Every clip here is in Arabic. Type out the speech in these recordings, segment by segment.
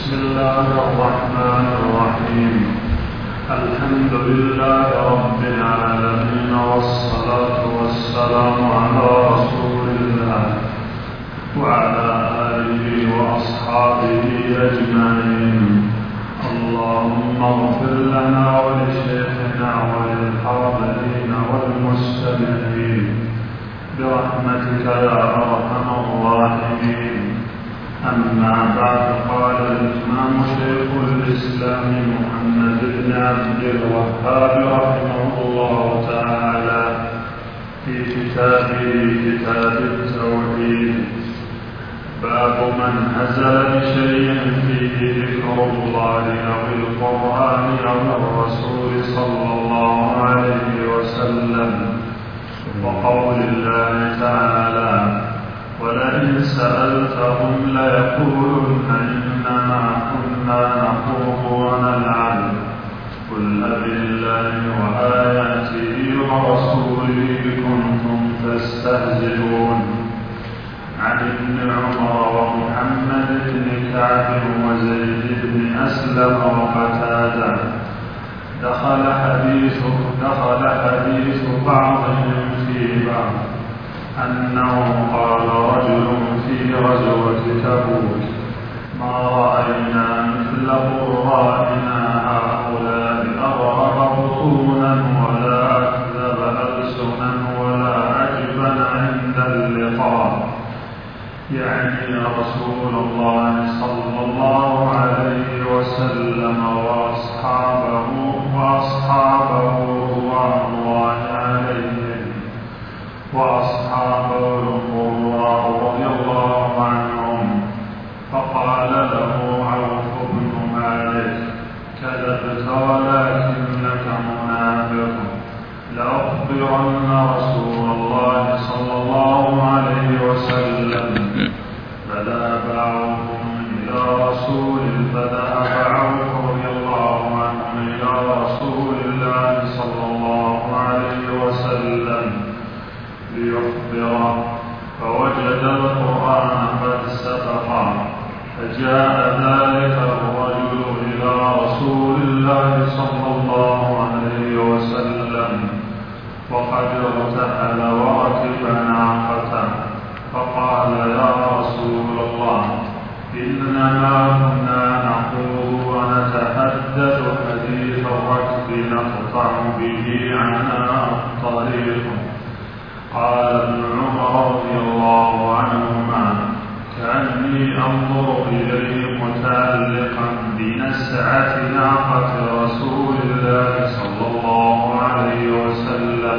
بسم الله الرحمن الرحيم. الحمد لله رب العالمين، والصلاة والسلام على رسول الله وعلى آله وأصحابه أجمعين. اللهم اغفر لنا ولشيخنا وللحاضرين والمستمعين برحمتك يا أرحم الراحمين. أما بعد، قال الإمام شيخ الإسلام محمد بن عبد الوهاب رحمه الله تعالى في كتابه كتاب التوحيد: باب من هزل بشيء فيه ذكر الله أو القرآن أو الرسول صلى الله عليه وسلم، وقول الله تعالى: ولئن سألتهم ليقولن إنما كنا نخوض ونلعب قل أبالله وآياته ورسوله كنتم تستهزئون. عن ابن عمر ومحمد بن كعب وزيد بن أسلم وقتادة دخل حديث بعضهم في بعض أنه قال رجل في غزوة تبوك: ما رأينا مثل قرائنا هؤلاء أرغب بطونا ولا أكذب ألسنا ولا أجبن عند اللقاء، يعني رسول الله صلى الله عليه وسلم وأصحابه رضوان الله عليهم، وأصحابه القراء رضي الله عنهم. فقال له عوف بن مالك: كذبت ولكنك منافق، لأخبرن رسول الله صلى الله عليه وسلم. فذهب عوف رضي الله عنه إلى رسول الله صلى الله عليه وسلم ليخبره، فوجد القرآن قد سبقا، فجاء ذلك الرجل إلى رسول الله صلى الله عليه وسلم وقد ارتحل وركب ناقته، فقال: يا رسول الله، إنما كنا نخوض ونتحدث حديث الركب نقطع به عناء الطريق. قال ابن عمر رضي الله عنهما: كأني أنظر إليه متعلقا بنسعة ناقة رسول الله صلى الله عليه وسلم،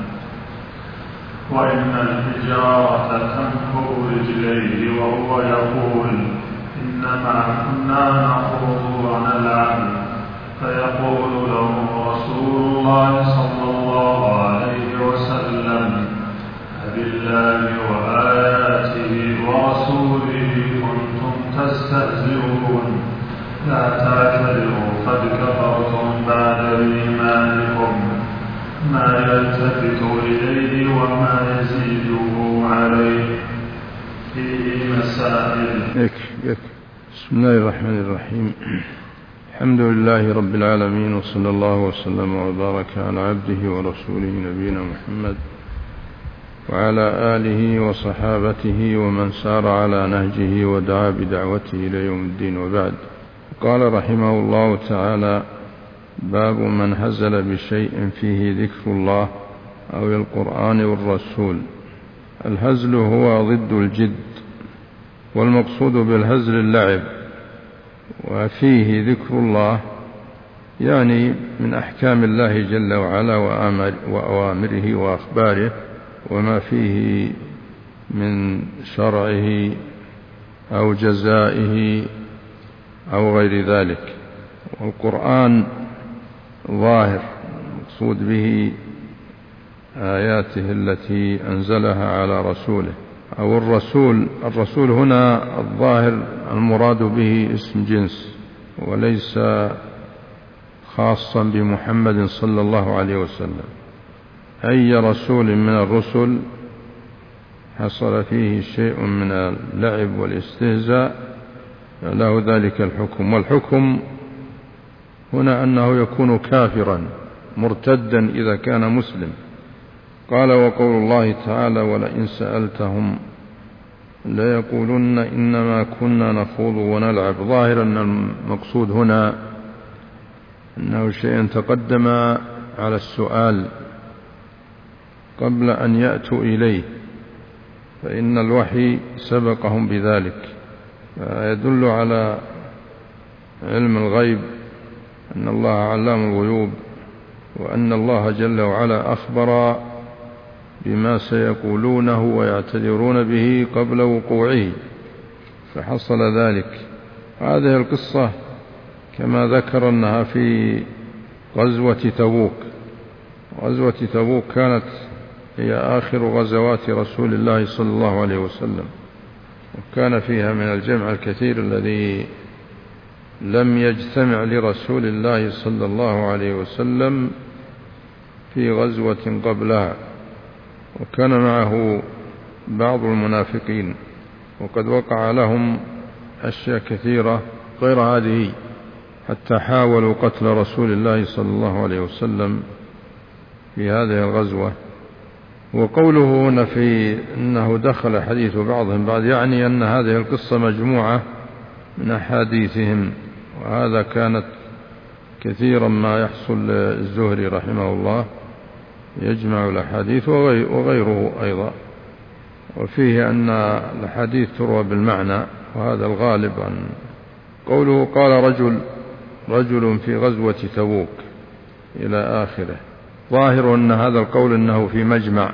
وإن الحجارة تنفر رجليه وهو يقول: إنما كنا نخوض ونلعب. فيقول له رسول الله صلى الله عليه وسلم: بالله وآياته ورسوله كنتم تستهزئون، لا تعتذروا قد كفرتم بعد إيمانكم، ما يلتفت إليه وما يزيده عليه. فيه مسائل. بسم الله الرحمن الرحيم. الحمد لله رب العالمين، وصلى الله وسلم وبارك على عبده ورسوله نبينا محمد وعلى آله وصحابته ومن سار على نهجه ودعا بدعوته إلى يوم الدين، وبعد. قال رحمه الله تعالى: باب من هزل بشيء فيه ذكر الله أو القرآن والرسول. الهزل هو ضد الجد، والمقصود بالهزل اللعب، وفيه ذكر الله يعني من أحكام الله جل وعلا وأوامره وأخباره وما فيه من شرعه أو جزائه أو غير ذلك. والقرآن ظاهر، مقصود به آياته التي أنزلها على رسوله. أو الرسول هنا الظاهر المراد به اسم جنس، وليس خاصا بمحمد صلى الله عليه وسلم. أي رسول من الرسل حصل فيه شيء من اللعب والاستهزاء له ذلك الحكم. والحكم هنا أنه يكون كافرا مرتدا إذا كان مسلم. قال: وقول الله تعالى: ولئن سألتهم ليقولن إنما كنا نخوض ونلعب. ظاهر أن المقصود هنا أنه شيء تقدم على السؤال قبل أن يأتوا إليه، فإن الوحي سبقهم بذلك، فيدل على علم الغيب، أن الله علام الغيوب، وأن الله جل وعلا أخبر بما سيقولونه ويعتذرون به قبل وقوعه، فحصل ذلك. هذه القصة كما ذكر أنها في غزوة تبوك. غزوة تبوك كانت هي آخر غزوات رسول الله صلى الله عليه وسلم، وكان فيها من الجمع الكثير الذي لم يجتمع لرسول الله صلى الله عليه وسلم في غزوة قبلها، وكان معه بعض المنافقين، وقد وقع لهم أشياء كثيرة غير هذه، حتى حاولوا قتل رسول الله صلى الله عليه وسلم في هذه الغزوة. وقوله هنا في أنه دخل حديث بعضهم بعض، يعني أن هذه القصة مجموعة من أحاديثهم، وهذا كانت كثيرا ما يحصل الزهري رحمه الله، يجمع الأحاديث وغيره أيضا، وفيه أن الحديث تروى بالمعنى، وهذا الغالب. عن قوله: قال رجل في غزوة تبوك إلى آخره، ظاهر أن هذا القول أنه في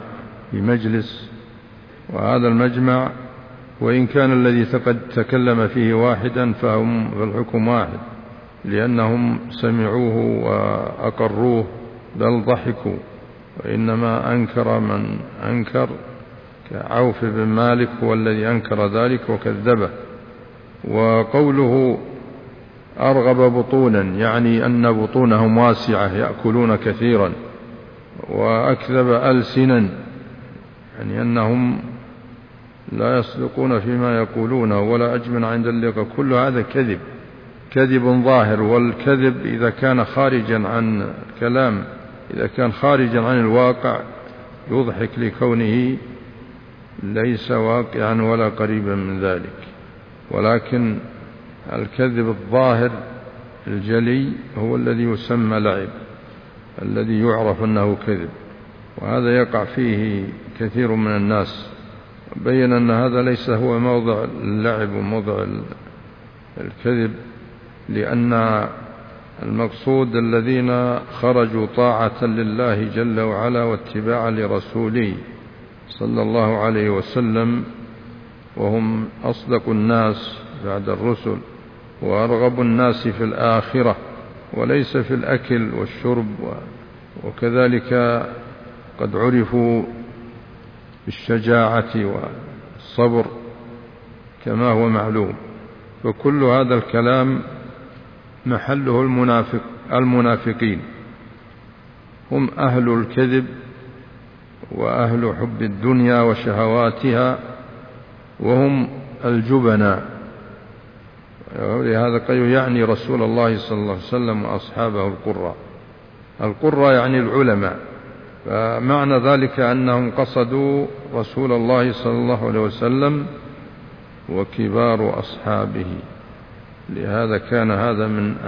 مجلس، وهذا المجمع وإن كان الذي تكلم فيه واحدا فالحكم واحد، لأنهم سمعوه وأقروه بل ضحكوا، وإنما أنكر من أنكر، كعوف بن مالك هو الذي أنكر ذلك وكذبه. وقوله أرغب بطونا، يعني أن بطونهم واسعة يأكلون كثيرا، وأكذب ألسنا، يعني أنهم لا يصدقون فيما يقولونه ولا أجمن عند اللقاء. كل هذا كذب ظاهر، والكذب إذا كان خارجا عن الكلام، إذا كان خارجا عن الواقع يضحك لكونه ليس واقعا ولا قريبا من ذلك. ولكن الكذب الظاهر الجلي هو الذي يسمى لعب، الذي يعرف أنه كذب، وهذا يقع فيه كثير من الناس. بين أن هذا ليس هو موضع اللعب وموضع الكذب، لأن المقصود الذين خرجوا طاعة لله جل وعلا واتباعا لرسوله صلى الله عليه وسلم، وهم أصدق الناس بعد الرسل وأرغب الناس في الآخرة، وليس في الأكل والشرب. وكذلك قد عرفوا بالشجاعة والصبر كما هو معلوم. فكل هذا الكلام محله المنافقين، هم أهل الكذب وأهل حب الدنيا وشهواتها، وهم الجبناء. ولهذا قال يعني رسول الله صلى الله عليه وسلم وأصحابه القرى يعني العلماء، فمعنى ذلك أنهم قصدوا رسول الله صلى الله عليه وسلم وكبار أصحابه. لهذا كان هذا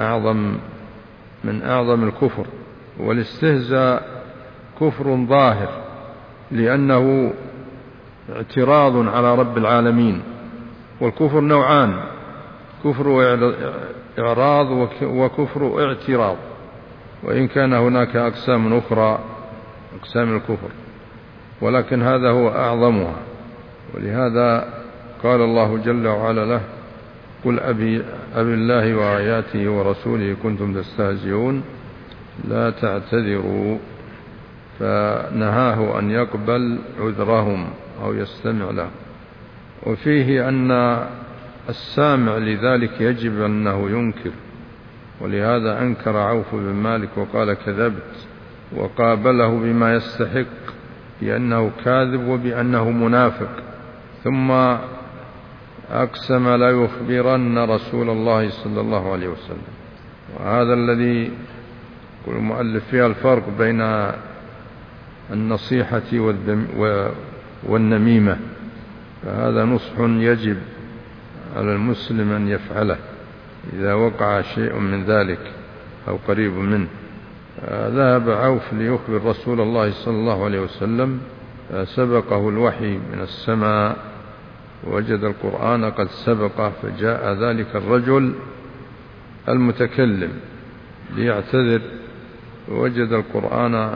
من أعظم الكفر، والاستهزاء كفر ظاهر، لأنه اعتراض على رب العالمين. والكفر نوعان: كفر إعراض وكفر اعتراض، وإن كان هناك أقسام أخرى أقسام الكفر، ولكن هذا هو أعظمها. ولهذا قال الله جل وعلا له: قل أبي الله وآياته ورسوله كنتم تستهزئون لا تعتذروا، فنهاه أن يقبل عذرهم أو يستمع لهم. وفيه أن السامع لذلك يجب أنه ينكر، ولهذا أنكر عوف بن مالك وقال كذبت، وقابله بما يستحق بأنه كاذب وبأنه منافق. ثم أقسم لا يخبرن رسول الله صلى الله عليه وسلم. وهذا الذي يقول المؤلف فيها الفرق بين النصيحة والنميمة، فهذا نصح يجب على المسلم أن يفعله إذا وقع شيء من ذلك أو قريب منه. ذهب عوف ليخبر رسول الله صلى الله عليه وسلم، سبقه الوحي من السماء ووجد القرآن قد سبقه، فجاء ذلك الرجل المتكلم ليعتذر، ووجد القرآن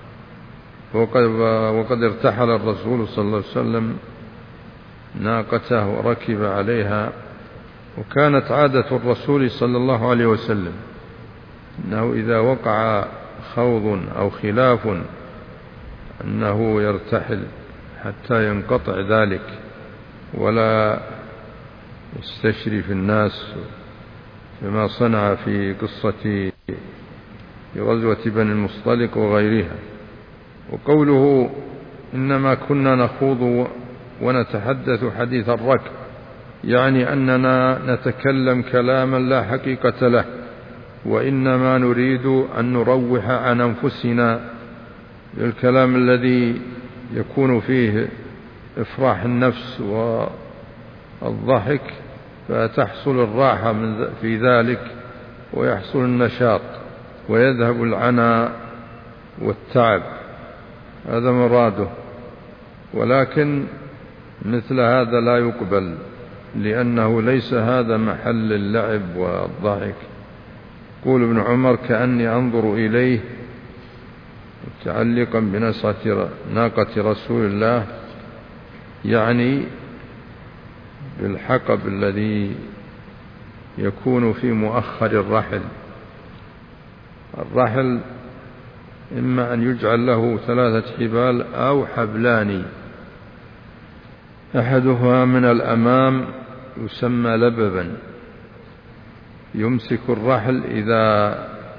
وقد ارتحل الرسول صلى الله عليه وسلم ناقته وركب عليها. وكانت عادة الرسول صلى الله عليه وسلم أنه إذا وقع خوض أو خلاف أنه يرتحل حتى ينقطع ذلك ولا يستشرف الناس، كما صنع في قصة غزوة بني المصطلق وغيرها. وقوله إنما كنا نخوض ونتحدث حديث الركب، يعني أننا نتكلم كلاما لا حقيقة له، وإنما نريد أن نروح عن أنفسنا بالكلام الذي يكون فيه إفراح النفس والضحك، فتحصل الراحة في ذلك ويحصل النشاط ويذهب العناء والتعب، هذا مراده. ولكن مثل هذا لا يقبل، لأنه ليس هذا محل اللعب والضحك. يقول ابن عمر كأني أنظر إليه متعلقا ناقة رسول الله، يعني بالحقب الذي يكون في مؤخر الرحل. الرحل إما أن يجعل له 3 حبال أو حبلان، أحدهما من الأمام يسمى لببا، يمسك الرحل إذا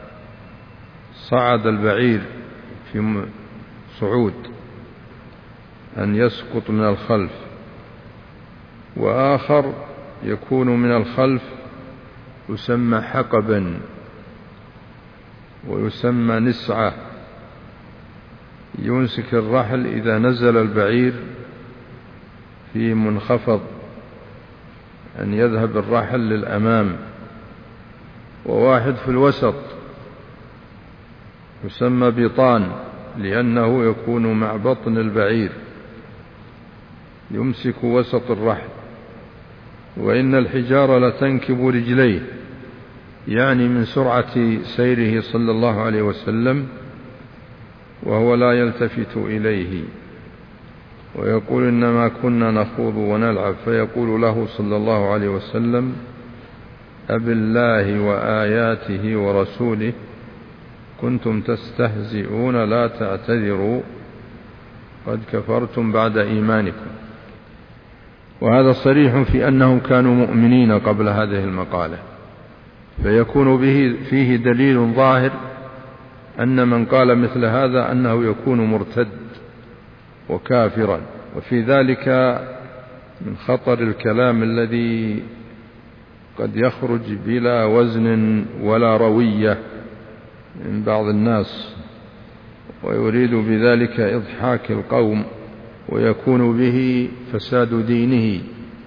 صعد البعير في صعود أن يسقط من الخلف، وآخر يكون من الخلف يسمى حقبا ويسمى نسعة، يمسك الرحل إذا نزل البعير في منخفض أن يذهب الرحل للأمام. وواحد في الوسط يسمى بطان، لأنه يكون مع بطن البعير، يمسك وسط الرحل. وإن الحجارة لتنكب رجليه، يعني من سرعة سيره صلى الله عليه وسلم وهو لا يلتفت إليه. ويقول إنما كنا نخوض ونلعب، فيقول له صلى الله عليه وسلم أبالله وآياته ورسوله كنتم تستهزئون لا تعتذروا قد كفرتم بعد إيمانكم. وهذا صريح في أنهم كانوا مؤمنين قبل هذه المقالة، فيكون فيه دليل ظاهر أن من قال مثل هذا أنه يكون مرتد وكافرا. وفي ذلك من خطر الكلام الذي قد يخرج بلا وزن ولا روية من بعض الناس، ويريد بذلك إضحاك القوم، ويكون به فساد دينه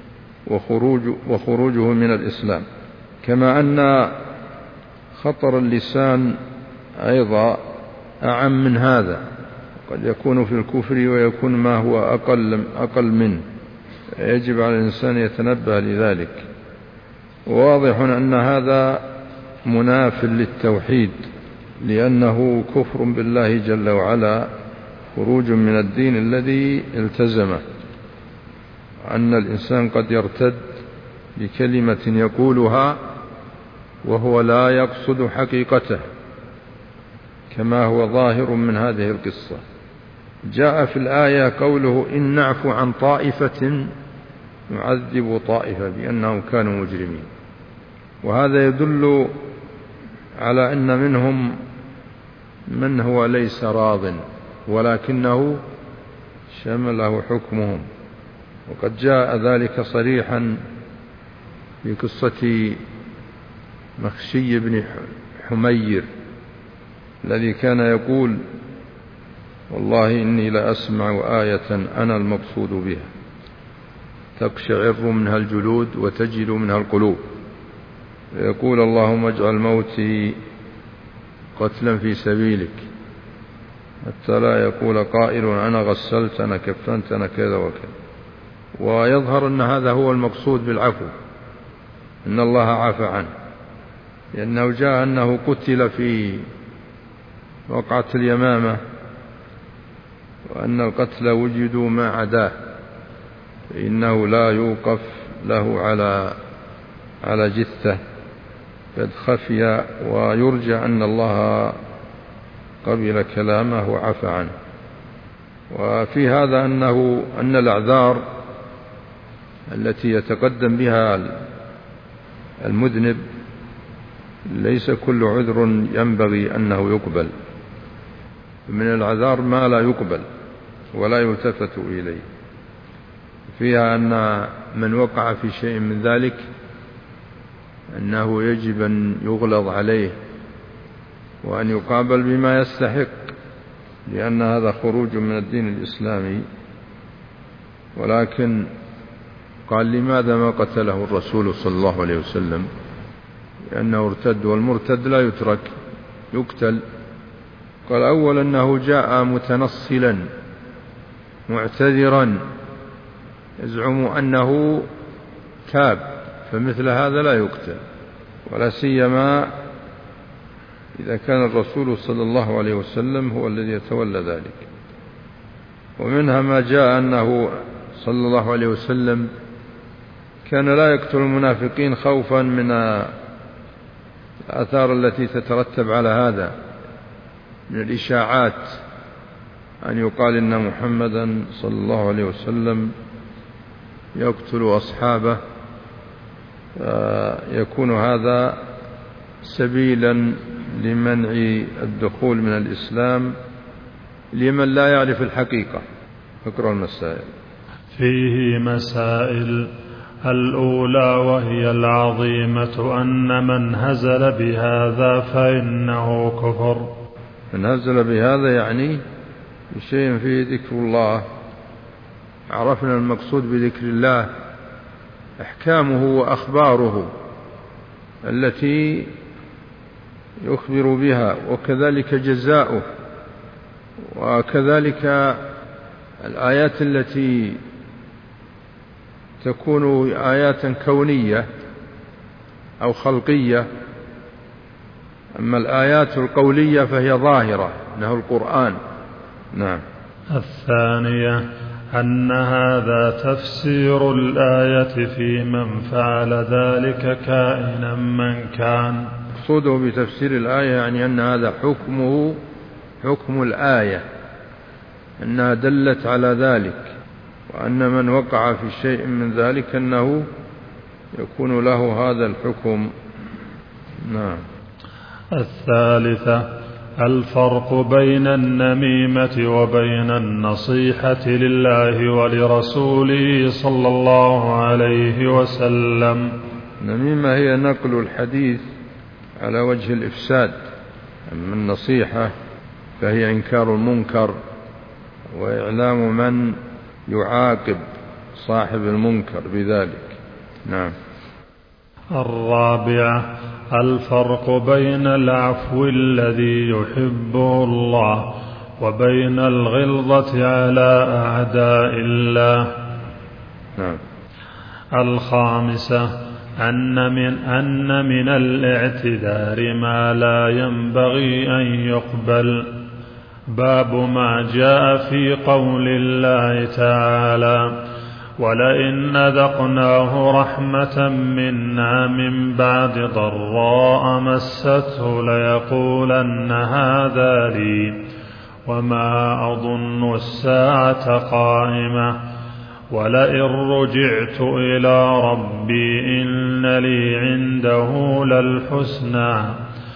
وخروجه من الإسلام. كما أن خطر اللسان أيضا أعم من هذا، قد يكون في الكفر ويكون ما هو أقل منه، يجب على الإنسان يتنبه لذلك. واضح أن هذا مناف للتوحيد، لأنه كفر بالله جل وعلا، خروج من الدين الذي التزمه. أن الإنسان قد يرتد بكلمة يقولها وهو لا يقصد حقيقته، كما هو ظاهر من هذه القصة. جاء في الآية قوله إن نعفو عن طائفة نعذب طائفة بأنهم كانوا مجرمين، وهذا يدل على أن منهم من هو ليس راض ولكنه شمله حكمهم، وقد جاء ذلك صريحا في قصة مخشي بن حمير الذي كان يقول: والله إني لأسمع آية أنا المقصود بها تقشعر منها الجلود وتجل منها القلوب، يقول: اللهم اجعل موتي قتلا في سبيلك، حتى لا يقول قائل أنا غسلت أنا كفنت أنا كذا وكذا. ويظهر أن هذا هو المقصود بالعفو، إن الله عفى عنه، لأنه جاء أنه قتل في وقعة اليمامة، وأن القتل وجدوا ما عداه، فإنه لا يوقف له على جثة قد خفي، ويرجى أن الله قبل كلامه وعفى عنه. وفي هذا أن الأعذار التي يتقدم بها المذنب ليس كل عذر ينبغي أنه يقبل، من الأعذار ما لا يقبل ولا يلتفت إليه. فيها أن من وقع في شيء من ذلك أنه يجب أن يغلظ عليه وأن يقابل بما يستحق، لأن هذا خروج من الدين الإسلامي. ولكن قال: لماذا ما قتله الرسول صلى الله عليه وسلم؟ لأنه ارتد، والمرتد لا يترك، يقتل. قال: أولا أنه جاء متنصلا معتذرا يزعم أنه تاب، فمثل هذا لا يقتل، ولا سيما إذا كان الرسول صلى الله عليه وسلم هو الذي يتولى ذلك. ومنها ما جاء أنه صلى الله عليه وسلم كان لا يقتل المنافقين خوفا من الآثار التي تترتب على هذا من الإشاعات، أن يقال إن محمدا صلى الله عليه وسلم يقتل أصحابه، يكون هذا سبيلا لمنع الدخول من الإسلام لمن لا يعرف الحقيقة. اقرأ المسائل. فيه مسائل: الأولى وهي العظيمة أن من هزل بهذا فإنه كفر. من هزل بهذا يعني بشيء فيه ذكر الله. عرفنا المقصود بذكر الله أحكامه وأخباره التي يخبر بها، وكذلك جزاؤه، وكذلك الآيات التي تكون آيات كونية أو خلقية. أما الآيات القولية فهي ظاهرة، إنه القرآن. نعم. الثانية أن هذا تفسير الآية في من فعل ذلك كائنا من كان. مقصوده بتفسير الآية يعني أن هذا حكمه حكم الآية، أنها دلت على ذلك، وأن من وقع في شيء من ذلك أنه يكون له هذا الحكم. نعم. الثالثة الفرق بين النميمة وبين النصيحة لله ولرسوله صلى الله عليه وسلم. النميمة هي نقل الحديث على وجه الإفساد، أما النصيحة فهي إنكار المنكر وإعلام من يعاقب صاحب المنكر بذلك. نعم. الرابعة الفرق بين العفو الذي يحبه الله وبين الغلظة على أعداء الله. نعم. الخامسة أن من الاعتذار ما لا ينبغي أن يقبل. باب ما جاء في قول الله تعالى: ولئن أذقناه رحمة منا من بعد ضراء مسته ليقولن هذا لي وما أظن الساعة قائمة ولئن رجعت إلى ربي إن لي عنده للحسنى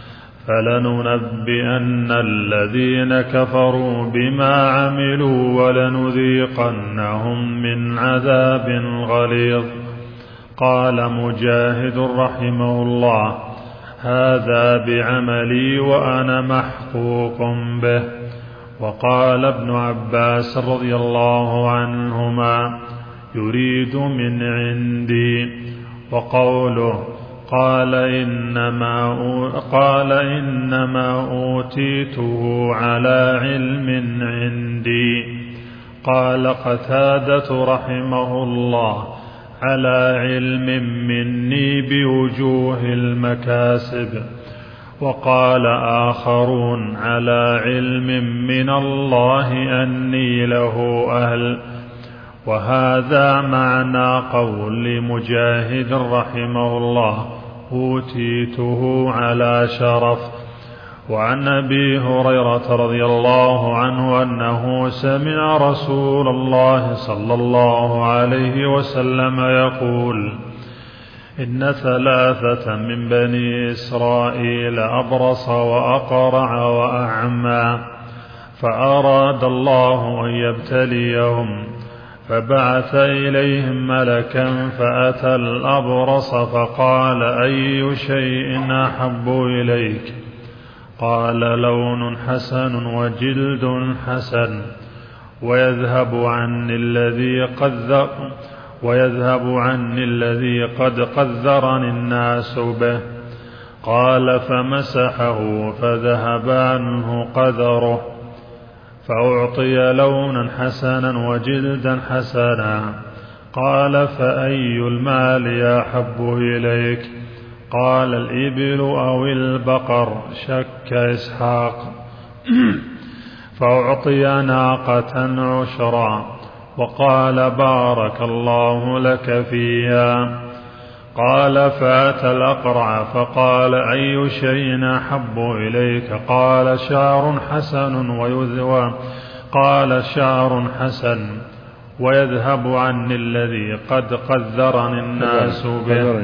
فلننبئن الذين كفروا بما عملوا ولنذيقنهم من عذاب غليظ. قال مجاهد رحمه الله: هذا بعملي وأنا محقوق به. وقال ابن عباس رضي الله عنهما: يريد من عندي. وقوله قال إنما أوتيته على علم عندي. قال قتادة رحمه الله: على علم مني بوجوه المكاسب. وقال آخرون: على علم من الله أني له أهل. وهذا معنى قول مجاهد رحمه الله: أوتيته على شرف. وعن أبي هريرة رضي الله عنه أنه سمع رسول الله صلى الله عليه وسلم يقول: إن 3 من بني إسرائيل أبرص وأقرع وأعمى، فأراد الله أن يبتليهم، فبعث إليهم ملكا فأتى الأبرص فقال: أي شيء أحب إليك؟ قال: لون حسن وجلد حسن، ويذهب عني الذي قد قذرني الناس به. قال: فمسحه فذهب عنه قذره، فأعطي لونا حسنا وجلدا حسنا. قال: فأي المال أحب إليك؟ قال: الإبل أو البقر، شك إسحاق. فأعطي ناقة عشرا، وقال: بارك الله لك فيها. قال: فأتى الأقرع فقال: أي شيء أحب إليك؟ قال: شعر حسن ويذهب عني الذي قد قذرني الناس به.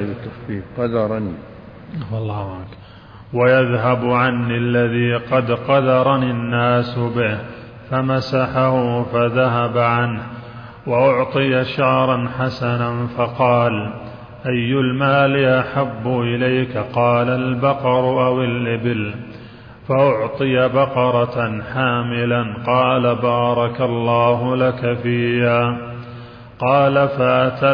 ويذهب عني الذي قد قذرني الناس به، فمسحه فذهب عنه. وأعطي شعرا حسنا فقال: أي المال أحب إليك؟ قال: البقر أو الإبل. فأعطي بقرة حاملا. قال: بارك الله لك فيها. قال: فأتى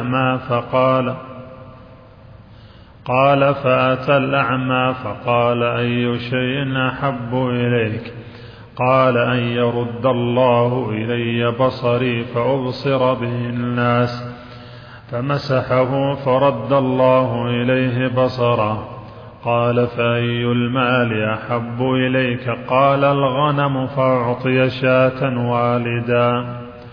الأعمى فقال: أي شيء أحب إليك؟ قال: أن يرد الله إلي بصري فأبصر به الناس. فمسحه فرد الله إليه بصره. قال: فأي المال أحب إليك؟ قال: الغنم. فأعطي شاة والدا،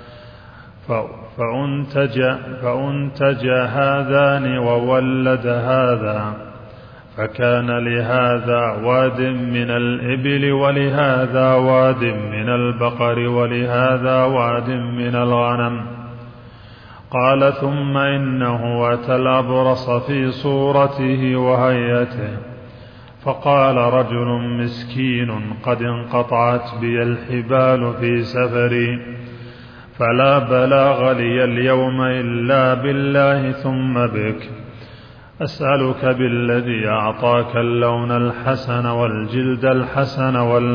فأنتج هذان وولد هذا، فكان لهذا واد من الإبل ولهذا واد من البقر ولهذا واد من الغنم. قال: ثم إنه أتى الأبرص في صورته وهيئته، فقال: رجل مسكين قد انقطعت بي الحبال في سفري، فلا بلاغ لي اليوم إلا بالله ثم بك، أسألك بالذي أعطاك اللون الحسن والجلد الحسن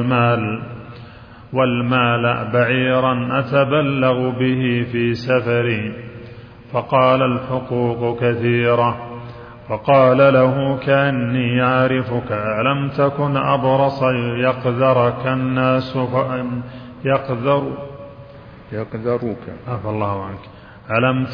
والمال بعيرا أتبلغ به في سفري. فقال: الحقوق كثيرة. فقال له: كأني أعرفك، ألم تكن أبرص يقذرك الناس يقذروك؟ عفى الله عنك. ألم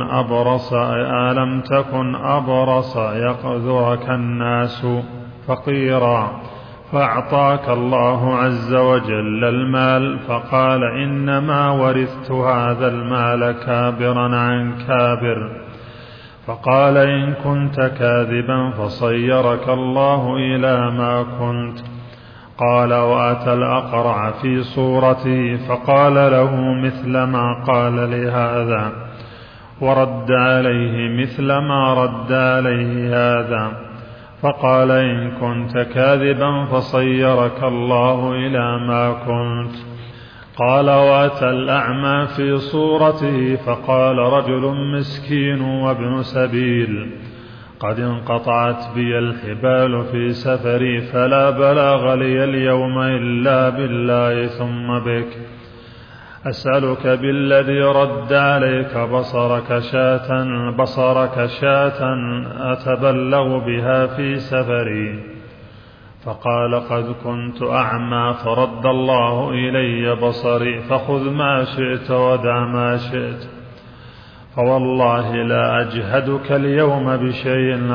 تكن أبرص يقذرك الناس فقيرا، فأعطاك الله عز وجل المال. فقال: إنما ورثت هذا المال كابرا عن كابر. فقال: إن كنت كاذبا فصيرك الله إلى ما كنت. قال: وأتى الأقرع في صورته فقال له مثل ما قال لهذا، ورد عليه مثل ما رد عليه هذا. فقال: إن كنت كاذبا فصيرك الله إلى ما كنت. قال: وأتى الأعمى في صورته فقال: رجل مسكين وابن سبيل، قد انقطعت بي الحبال في سفري، فلا بلاغ لي اليوم إلا بالله ثم بك، أسألك بالذي رد عليك بصرك شاة أتبلغ بها في سفري. فقال: قد كنت أعمى فرد الله إلي بصري، فخذ ما شئت ودع ما شئت، فوالله لا أجهدك اليوم بشيء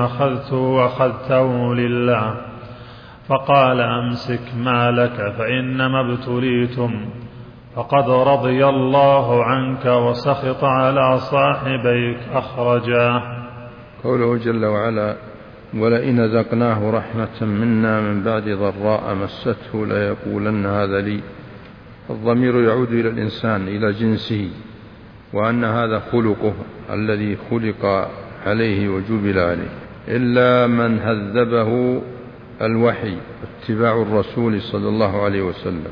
أخذته لله. فقال: أمسك مالك فإنما ابتليتم، فقد رضي الله عنك وسخط على صاحبيك. أخرجاه. قوله جل وعلا: ولئن أذقناه رحمة منا من بعد ضراء مسته ليقولن هذا لي. الضمير يعود إلى الإنسان، إلى جنسه، وأن هذا خلقه الذي خلق عليه وجبل عليه، إلا من هذبه الوحي اتباع الرسول صلى الله عليه وسلم،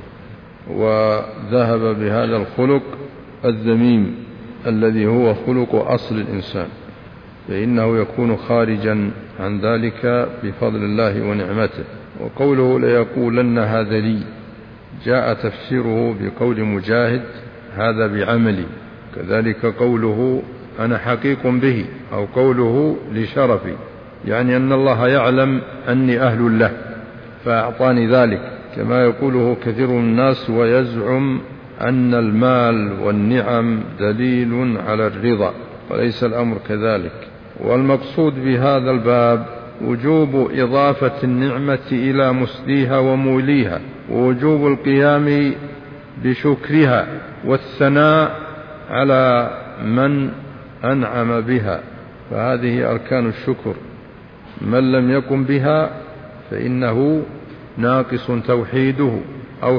وذهب بهذا الخلق الذميم الذي هو خلق أصل الإنسان، فإنه يكون خارجا عن ذلك بفضل الله ونعمته. وقوله ليقولن هذا لي جاء تفسيره بقول مجاهد: هذا بعملي. كذلك قوله أنا حقيق به، أو قوله لشرفي، يعني أن الله يعلم أني أهل له فأعطاني ذلك، كما يقوله كثير من الناس ويزعم أن المال والنعم دليل على الرضا، وليس الأمر كذلك. والمقصود بهذا الباب وجوب إضافة النعمة إلى مسديها وموليها، ووجوب القيام بشكرها والثناء على من أنعم بها، فهذه أركان الشكر. من لم يقم بها فإنه ناقص توحيده أو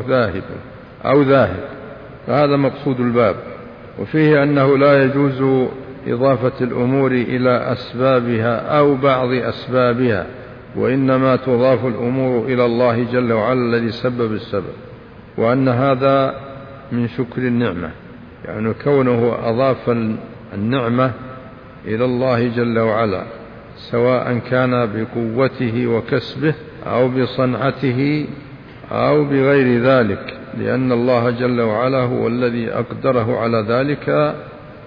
ذاهب، فهذا مقصود الباب. وفيه أنه لا يجوز إضافة الأمور إلى أسبابها أو بعض أسبابها، وإنما تضاف الأمور إلى الله جل وعلا الذي سبب السبب، وأن هذا من شكر النعمة، يعني كونه أضاف النعمة إلى الله جل وعلا، سواء كان بقوته وكسبه أو بصنعته أو بغير ذلك، لأن الله جل وعلا هو الذي أقدره على ذلك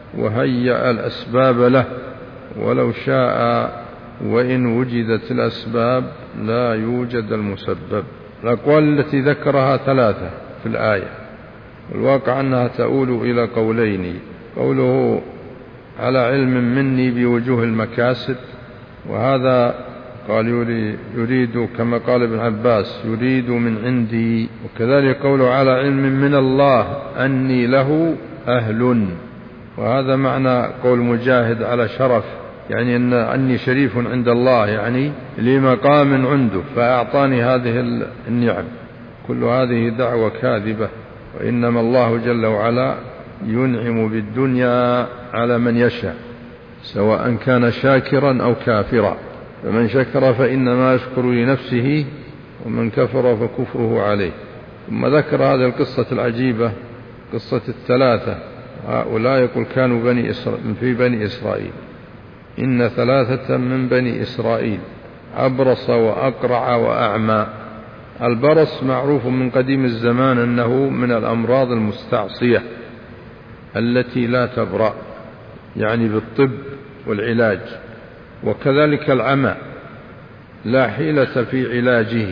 وهيأ الأسباب له، ولو شاء وإن وجدت الأسباب لا يوجد المسبب. الأقوال التي ذكرها 3 في الآية، والواقع أنها تؤول إلى قولين: قوله على علم مني بوجوه المكاسب، وهذا قال يريد كما قال ابن عباس يريد من عندي، وكذلك قوله على علم من الله أني له أهل، وهذا معنى قول مجاهد على شرف، يعني أني شريف عند الله، يعني لي مقام عنده فأعطاني هذه النعم. كل هذه دعوة كاذبة، وإنما الله جل وعلا ينعم بالدنيا على من يشاء، سواء كان شاكرا أو كافرا، فمن شكر فإنما يشكر لنفسه، ومن كفر فكفره عليه. ثم ذكر هذه القصة العجيبة، قصة 3 هؤلاء، يقول كانوا في بني إسرائيل، إن 3 من بني إسرائيل أبرص وأقرع وأعمى. البرص معروف من قديم الزمان أنه من الأمراض المستعصية التي لا تبرأ، يعني بالطب والعلاج، وكذلك العمى لا حيلة في علاجه،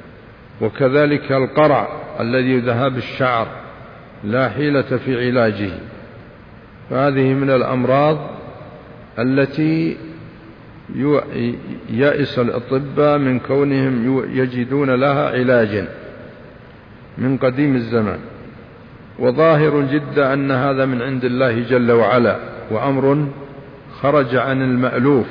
وكذلك القرع الذي ذهاب الشعر لا حيلة في علاجه. فهذه من الأمراض التي يئس الأطباء من كونهم يجدون لها علاجا من قديم الزمان، وظاهر جدا أن هذا من عند الله جل وعلا، وأمر خرج عن المألوف،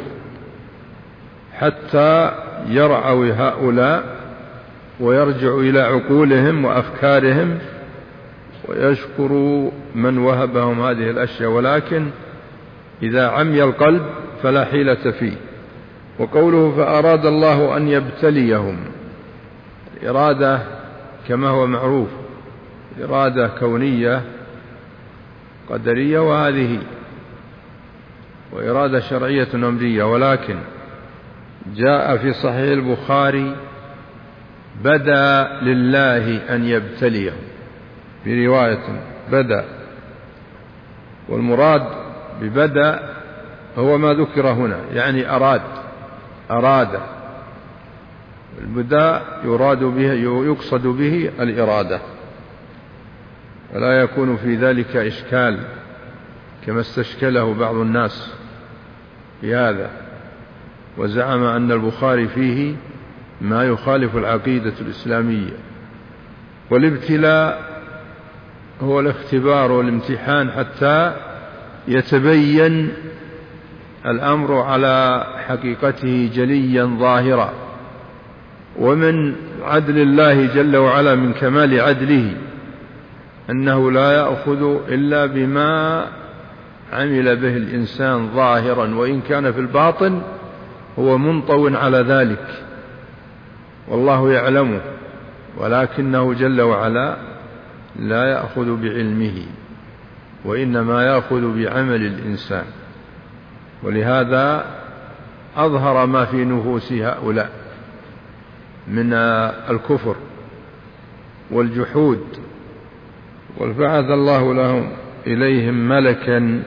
حتى يرعوا هؤلاء ويرجعوا إلى عقولهم وأفكارهم ويشكروا من وهبهم هذه الأشياء، ولكن إذا عمي القلب فلا حيلة فيه. وقوله فأراد الله أن يبتليهم، الإرادة كما هو معروف إرادة كونية قدرية، وهذه وإرادة شرعية أمرية. ولكن جاء في صحيح البخاري بدا لله أن يبتليه، في رواية بدا، والمراد ببدا هو ما ذكر هنا، يعني أراد. البداء يراد به يقصد به الإرادة، ولا يكون في ذلك إشكال كما استشكله بعض الناس بهذا، وزعم أن البخاري فيه ما يخالف العقيدة الإسلامية. والابتلاء هو الاختبار والامتحان حتى يتبين الأمر على حقيقته جليا ظاهرا. ومن عدل الله جل وعلا، من كمال عدله، أنه لا يأخذ إلا بما عمل به الإنسان ظاهرا، وإن كان في الباطن هو منطو على ذلك والله يعلمه، ولكنه جل وعلا لا يأخذ بعلمه، وإنما يأخذ بعمل الإنسان. ولهذا أظهر ما في نفوس هؤلاء من الكفر والجحود، وبعث الله لهم إليهم ملكا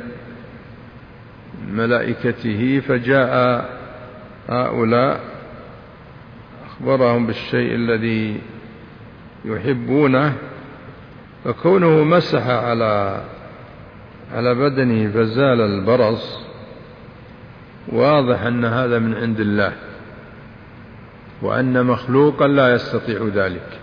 ملائكته، فجاء هؤلاء أخبرهم بالشيء الذي يحبونه، فكونه مسح على بدنه فزال البرص، واضح أن هذا من عند الله، وأن مخلوقا لا يستطيع ذلك.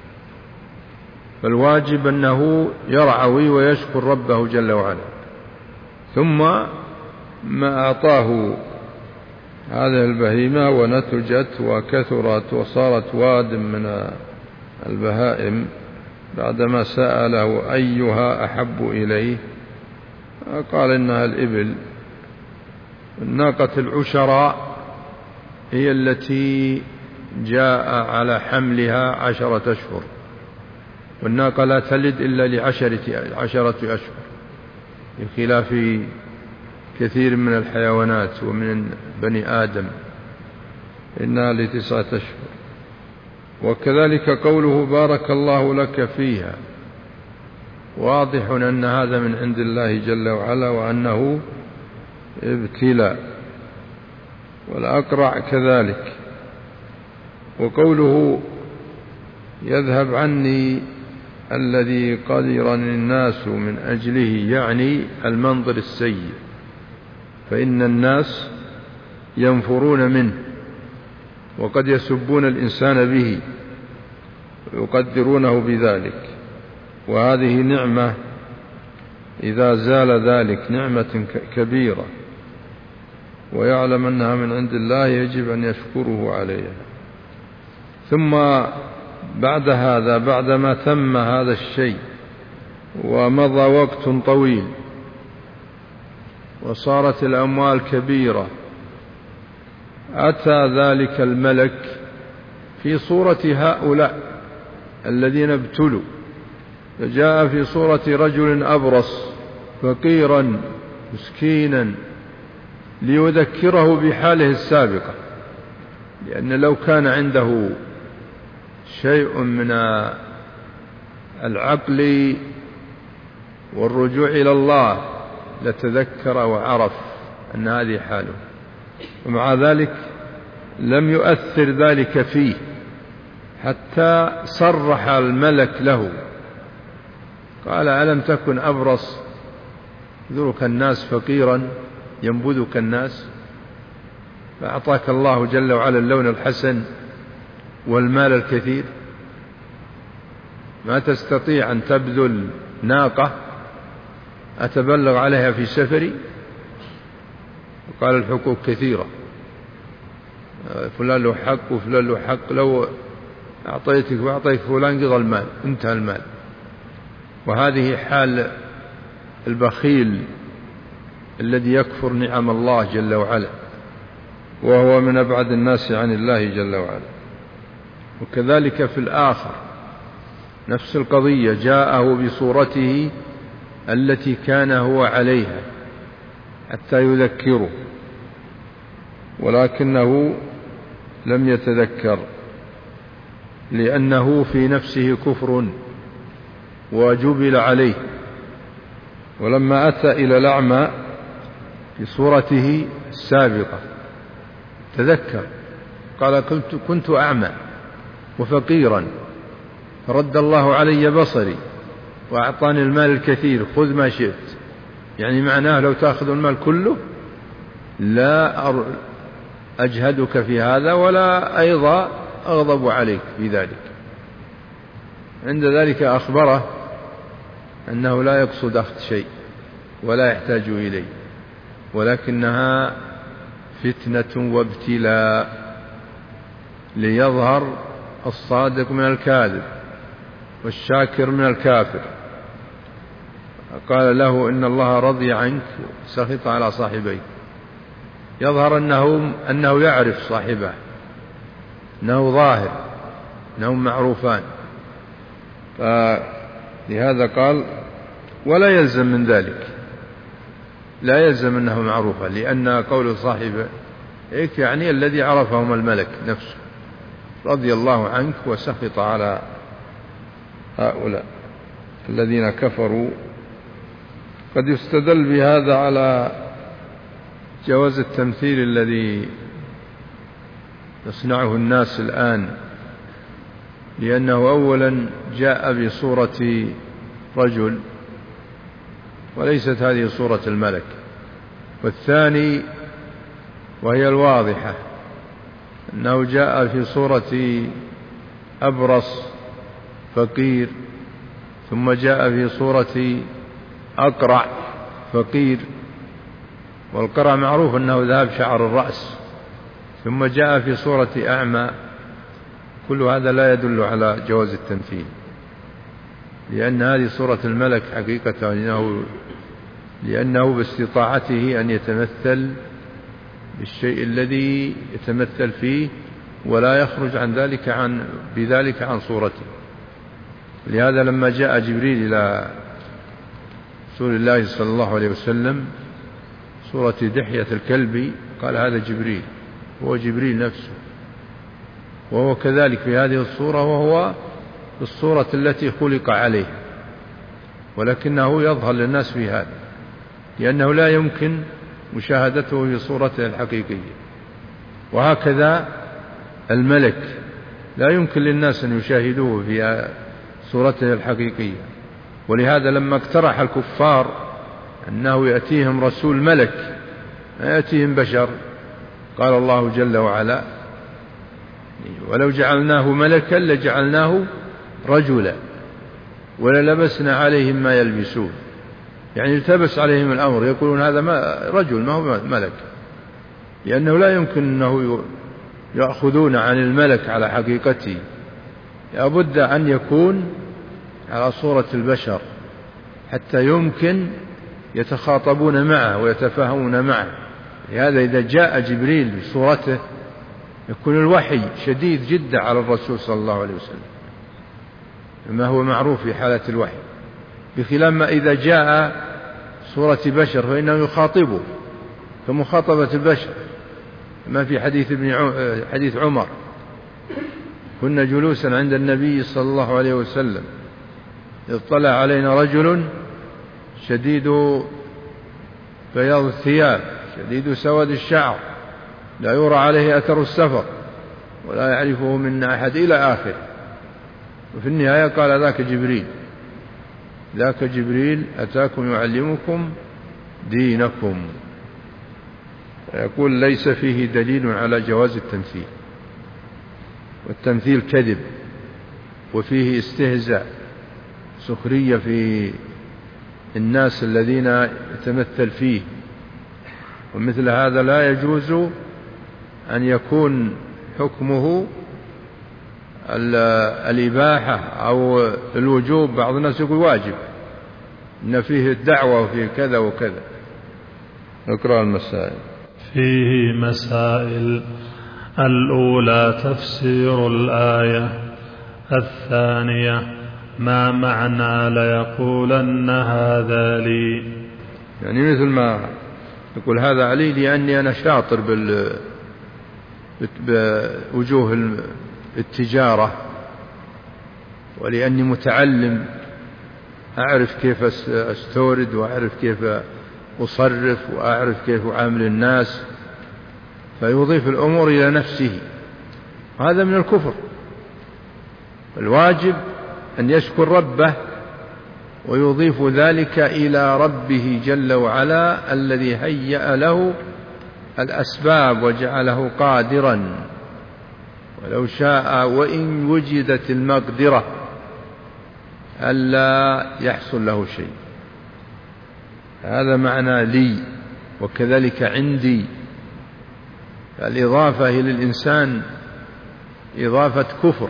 فالواجب أنه يرعوي ويشكر ربه جل وعلا. ثم ما أعطاه هذه البهيمة ونتجت وكثرت وصارت واد من البهائم، بعدما سأله أيها أحب إليه قال إنها الإبل. الناقة العشراء هي التي جاء على حملها 10 أشهر، والناقة لا تلد إلا ل10 أشهر، بخلاف كثير من الحيوانات ومن بني آدم إنها ل9 أشهر. وكذلك قوله بارك الله لك فيها، واضح أن هذا من عند الله جل وعلا، وأنه ابتلاء. والأقرع كذلك. وقوله يذهب عني الذي قدرني الناس من أجله، يعني المنظر السيء، فإن الناس ينفرون منه، وقد يسبون الإنسان به ويقدرونه بذلك، وهذه نعمة إذا زال ذلك نعمة كبيرة، ويعلم أنها من عند الله يجب أن يشكره عليها. ثم بعد هذا، بعدما تم هذا الشيء ومضى وقت طويل وصارت الأموال كبيرة، أتى ذلك الملك في صورة هؤلاء الذين ابتلوا، فجاء في صورة رجل أبرص فقيرا مسكينا ليذكره بحاله السابقة، لأن لو كان عنده شيء من العقل والرجوع إلى الله لتذكر وعرف أن هذه حاله، ومع ذلك لم يؤثر ذلك فيه، حتى صرح الملك له قال ألم تكن أبرص يذرك الناس فقيرا ينبذك الناس، فأعطاك الله جل وعلا اللون الحسن والمال الكثير، ما تستطيع أن تبذل ناقة أتبلغ عليها في سفري؟ وقال الحقوق كثيرة، فلان له حق وفلان له حق، لو أعطيتك وأعطيت فلان قضى المال، انتهى المال. وهذه حال البخيل الذي يكفر نعم الله جل وعلا، وهو من أبعد الناس عن الله جل وعلا. وكذلك في الآخر نفس القضية، جاءه بصورته التي كان هو عليها حتى يذكره، ولكنه لم يتذكر لأنه في نفسه كفر وجبل عليه. ولما أتى إلى الأعمى في صورته السابقة تذكر، قال كنت أعمى وفقيرا فرد الله علي بصري وأعطاني المال الكثير، خذ ما شئت. يعني معناه لو تأخذ المال كله لا أجهدك في هذا ولا أيضا أغضب عليك في ذلك. عند ذلك أخبره أنه لا يقصد أخذ شيء ولا يحتاج إليه، ولكنها فتنة وابتلاء ليظهر الصادق من الكاذب والشاكر من الكافر. قال له إن الله رضي عنك سخط على صاحبيك، يظهر أنه يعرف صاحبه، أنه ظاهر، أنهم معروفان. فلهذا قال ولا يلزم من ذلك، لا يلزم أنه معروفا، لأن قول صاحبه يعني الذي عرفهم الملك نفسه رضي الله عنك وسخط على هؤلاء الذين كفروا. قد يستدل بهذا على جواز التمثيل الذي يصنعه الناس الآن، لأنه أولا جاء بصورة رجل وليست هذه صورة الملك، والثاني وهي الواضحة أنه جاء في صورة أبرص فقير، ثم جاء في صورة أقرع فقير، والقرع معروف أنه ذهب شعر الرأس، ثم جاء في صورة أعمى. كل هذا لا يدل على جواز التمثيل، لأن هذه صورة الملك حقيقة، لأنه باستطاعته أن يتمثل بالشيء الذي يتمثل فيه ولا يخرج بذلك عن صورته. لهذا لما جاء جبريل إلى رسول الله صلى الله عليه وسلم صورة دحية الكلب قال هذا جبريل، هو جبريل نفسه، وهو كذلك في هذه الصورة، وهو الصورة التي خلق عليها، ولكنه يظهر للناس في هذا لأنه لا يمكن مشاهدته في صورته الحقيقية. وهكذا الملك لا يمكن للناس أن يشاهدوه في صورته الحقيقية. ولهذا لما اقترح الكفار أنه يأتيهم رسول ملك ما يأتيهم بشر، قال الله جل وعلا ولو جعلناه ملكا لجعلناه رجلا وللبسنا عليهم ما يلبسون. يعني التبس عليهم الأمر، يقولون هذا رجل ما هو ملك، لأنه لا يمكن أنه يأخذون عن الملك على حقيقته، لابد أن يكون على صورة البشر حتى يمكن يتخاطبون معه ويتفاهمون معه. لهذا إذا جاء جبريل بصورته يكون الوحي شديد جدا على الرسول صلى الله عليه وسلم، ما هو معروف في حالة الوحي، بخلاف ما إذا جاء صورة بشر فإنه يخاطبه كمخاطبة البشر. ما في حديث عمر كنا جلوسا عند النبي صلى الله عليه وسلم إذ طلع علينا رجل شديد بياض الثياب شديد سواد الشعر لا يرى عليه أثر السفر ولا يعرفه منا أحد إلى آخر. وفي النهاية قال ذاك جبريل أتاكم يعلمكم دينكم. يقول ليس فيه دليل على جواز التمثيل، والتمثيل كذب وفيه استهزاء سخرية في الناس الذين يتمثل فيه، ومثل هذا لا يجوز أن يكون حكمه الإباحة أو الوجوب. بعض الناس يقول واجب، إن فيه الدعوة وفيه كذا وكذا. نقرأ المسائل. فيه مسائل: الأولى تفسير الآية، الثانية ما معنى ليقولن هذا لي؟ يعني مثل ما يقول هذا علي لأني أنا شاطر بوجوه التجارة، ولأني متعلم أعرف كيف أستورد وأعرف كيف أصرف وأعرف كيف أعامل الناس، فيضيف الأمور إلى نفسه. هذا من الكفر. الواجب أن يشكر ربه ويضيف ذلك إلى ربه جل وعلا الذي هيأ له الأسباب وجعله قادرا، ولو شاء وإن وجدت المقدرة ألا يحصل له شيء. هذا معنى لي، وكذلك عندي. الإضافة إلى الإنسان إضافة كفر،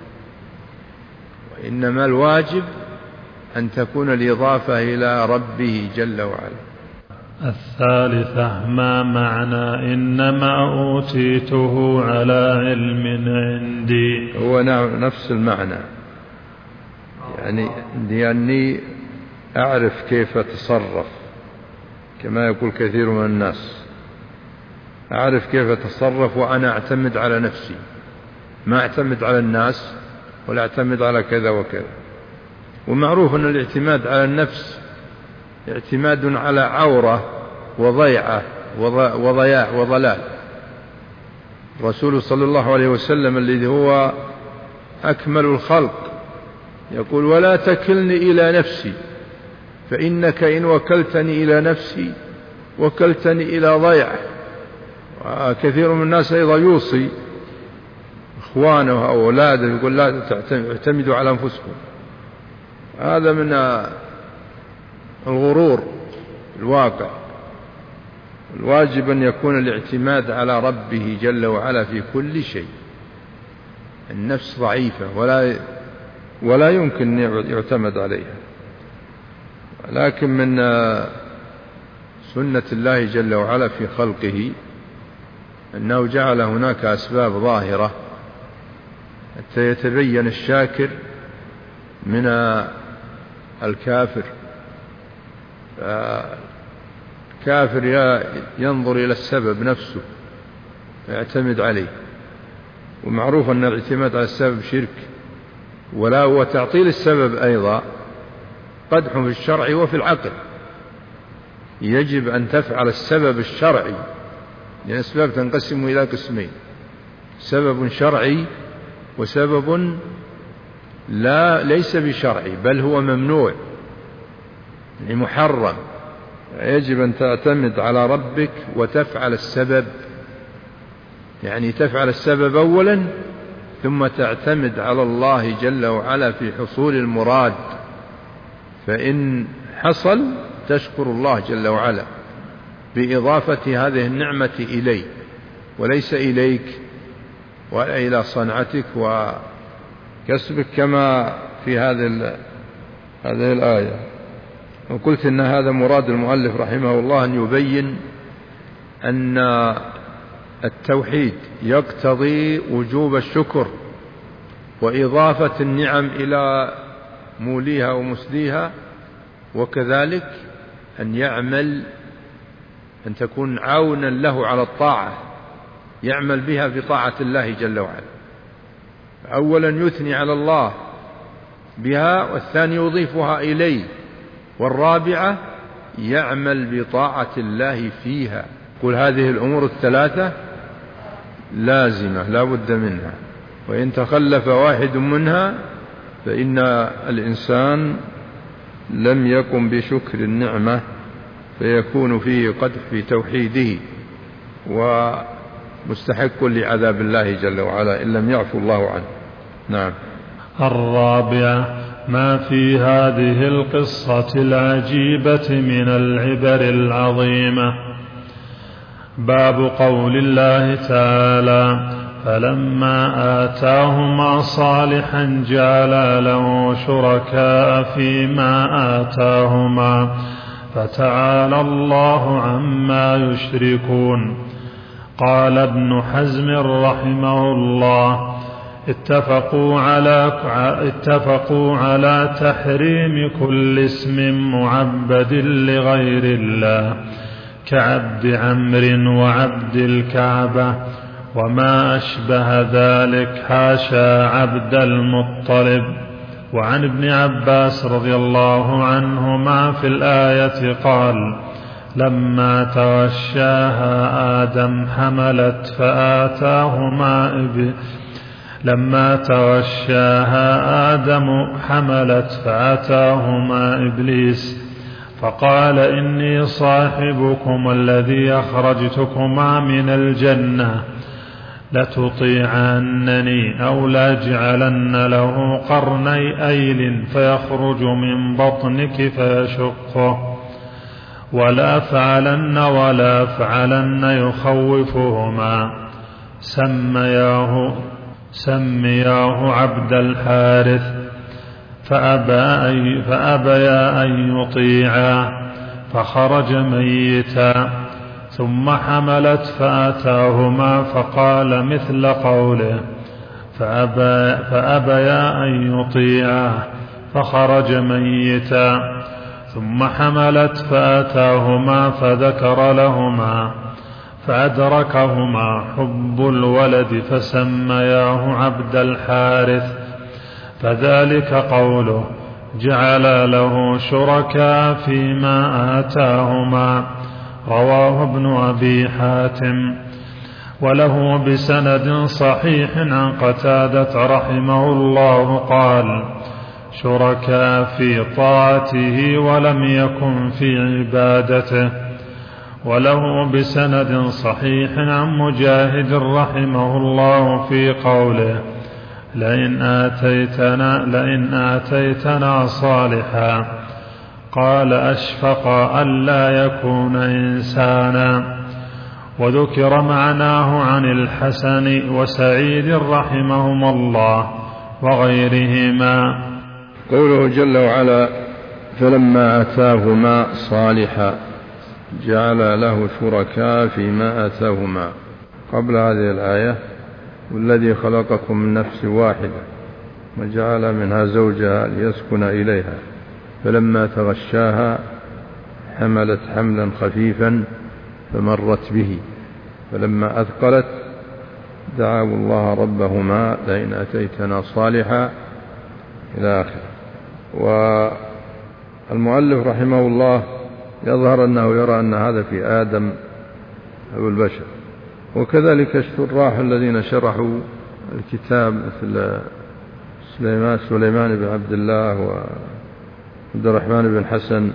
وإنما الواجب أن تكون الإضافة إلى ربه جل وعلا. الثالثة ما معنى إنما أوتيته على علم عندي؟ هو نفس المعنى، يعني لأني أعرف كيف أتصرف، كما يقول كثير من الناس أعرف كيف أتصرف وأنا أعتمد على نفسي، ما أعتمد على الناس ولا أعتمد على كذا وكذا. ومعروف أن الاعتماد على النفس اعتماد على عورة وضيعة وضياع وضلال. الرسول صلى الله عليه وسلم الذي هو أكمل الخلق يقول ولا تكلني إلى نفسي فإنك إن وكلتني إلى نفسي وكلتني إلى ضيعة. وكثير من الناس أيضا يوصي إخوانه أو أولاده يقول لا تعتمدوا على أنفسكم. هذا من الغرور الواقع. الواجب أن يكون الاعتماد على ربه جل وعلا في كل شيء. النفس ضعيفة ولا يمكن أن يعتمد عليها، لكن من سنة الله جل وعلا في خلقه أنه جعل هناك أسباب ظاهرة حتى يتبين الشاكر من الكافر. الكافر ينظر إلى السبب نفسه ويعتمد عليه، ومعروف أن الاعتماد على السبب شرك، وتعطيل السبب أيضا قدح في الشرع وفي العقل. يجب أن تفعل السبب الشرعي، لأن الأسباب تنقسم إلى قسمين: سبب شرعي وسبب ليس بشرعي بل هو ممنوع يعني محرم. يجب أن تعتمد على ربك وتفعل السبب، يعني تفعل السبب أولا ثم تعتمد على الله جل وعلا في حصول المراد. فإن حصل تشكر الله جل وعلا بإضافة هذه النعمة إليه وليس إليك ولا إلى صنعتك وكسبك، كما في هذه الآية. وقلت إن هذا مراد المؤلف رحمه الله أن يبين أن التوحيد يقتضي وجوب الشكر وإضافة النعم إلى موليها ومسديها، وكذلك أن يعمل أن تكون عونا له على الطاعة يعمل بها في طاعة الله جل وعلا. أولا يثني على الله بها، والثاني يضيفها إليه، والرابعة يعمل بطاعة الله فيها. قل هذه الأمور الثلاثة لازمة لا بد منها، وإن تخلف واحد منها فإن الإنسان لم يقم بشكر النعمة فيكون فيه قدح في توحيده ومستحق لعذاب الله جل وعلا إن لم يعفو الله عنه. نعم. الرابعة ما في هذه القصة العجيبة من العبر العظيمة. باب قول الله تعالى: فلما آتاهما صالحا جعلا له شركاء فيما آتاهما فتعالى الله عما يشركون. قال ابن حزم رحمه الله: اتفقوا على تحريم كل اسم معبد لغير الله كعبد عمرو وعبد الكعبة وما أشبه ذلك، حاشا عبد المطلب. وعن ابن عباس رضي الله عنهما في الآية قال: لما توشاها آدم حملت فأتاهما إبليس فقال: إني صاحبكم الذي أخرجتكما من الجنة، لتطيعنني أو لأجعلن له قرني أيل فيخرج من بطنك فيشقه، ولا فعلن يخوفهما. سمياه عبد الحارث فأبيا أن يطيعا فخرج ميتا، ثم حملت فأتاهما فقال مثل قوله فأبيا أن يطيعا فخرج ميتا، ثم حملت فأتاهما فذكر لهما فأدركهما حب الولد فسمياه عبد الحارث، فذلك قوله جعل له شركاء فيما آتاهما. رواه ابن أبي حاتم وله بسند صحيح عن قتادة رحمه الله قال: شركاء في طاعته ولم يكن في عبادته. وله بسند صحيح عن مجاهد رحمه الله في قوله: لئن آتيتنا صالحا، قال: أشفق ألا يكون إنسانا. وذكر معناه عن الحسن وسعيد رحمهم الله وغيرهما. قوله جل وعلا: فلما آتاهما صالحا جعل له شركاء فيما آتاهما. قبل هذه الآية: والذي خلقكم من نفس واحدة وجعل منها زوجها ليسكن إليها فلما تغشاها حملت حملا خفيفا فمرت به فلما أثقلت دعوا الله ربهما لئن أتيتنا صالحا إلى آخره. والمؤلف رحمه الله يظهر أنه يرى أن هذا في آدم أو البشر، وكذلك الشراح الذين شرحوا الكتاب مثل سليمان بن عبد الله وعبد الرحمن بن حسن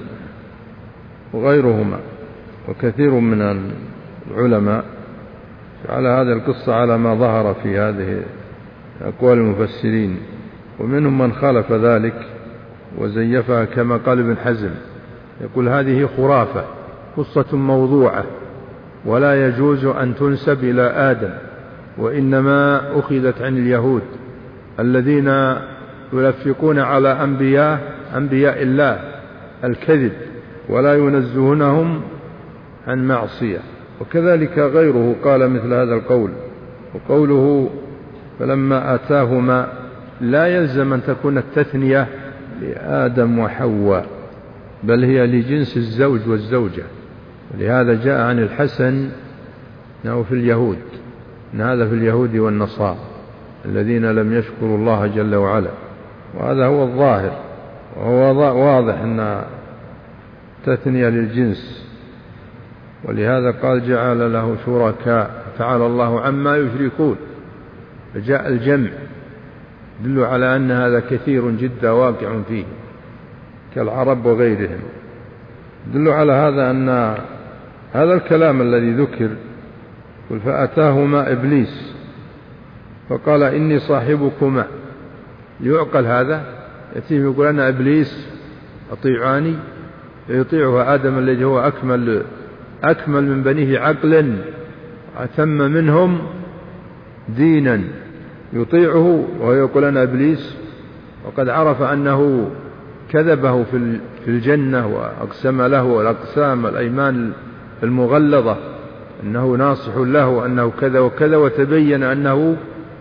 وغيرهما وكثير من العلماء على هذه القصة على ما ظهر في هذه أقوال المفسرين، ومنهم من خالف ذلك وزيفها كما قال ابن حزم، يقول هذه خرافة قصة موضوعة ولا يجوز أن تنسب إلى آدم، وإنما أخذت عن اليهود الذين يلفقون على أنبياء الله الكذب ولا ينزهونهم عن معصية. وكذلك غيره قال مثل هذا القول. وقوله فلما آتاهما لا يلزم أن تكون التثنية لآدم وحواء، بل هي لجنس الزوج والزوجة، ولهذا جاء عن الحسن أنه في اليهود، إن هذا في اليهود والنصارى الذين لم يشكروا الله جل وعلا، وهذا هو الظاهر، وهو واضح أن تثنية للجنس، ولهذا قال جعل له شركاء تعالى الله عما يشركون، فجاء الجمع يدل على أن هذا كثير جدا واقع فيه كالعرب وغيرهم. يدل على هذا أن هذا الكلام الذي ذكر قل فأتاهما إبليس فقال إني صاحبكما، يعقل هذا؟ يتيم يقول أنا إبليس أطيعاني، فيطيعه آدم الذي هو أكمل من بنيه عقلا أتم منهم دينا، يطيعه وهو يقول أنا إبليس، وقد عرف أنه كذبه في الجنة وأقسم له الأقسام الأيمان المغلظة أنه ناصح له وأنه كذا وكذا، وتبين أنه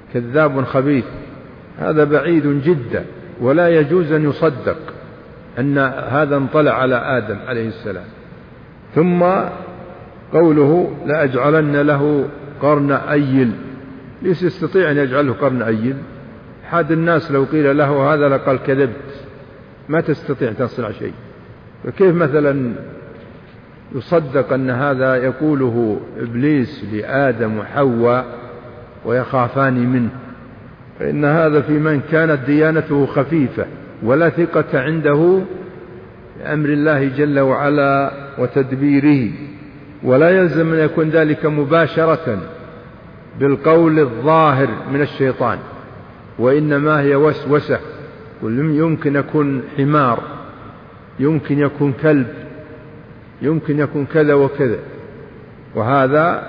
كذاب خبيث، هذا بعيد جدا، ولا يجوز أن يصدق أن هذا انطلع على آدم عليه السلام. ثم قوله لأجعلن له قرن أيل، ليس يستطيع أن يجعله قرن أيل. حاد الناس لو قيل له هذا لقال كذبت، ما تستطيع تصنع شيء. فكيف مثلا يصدق أن هذا يقوله إبليس لآدم وحواء ويخافان منه؟ فإن هذا في من كانت ديانته خفيفة ولا ثقة عنده بأمر الله جل وعلا وتدبيره، ولا يلزم أن يكون ذلك مباشرة بالقول الظاهر من الشيطان، وإنما هي وسوسة. يمكن يكون حمار، يمكن يكون كلب، يمكن يكون كذا وكذا، وهذا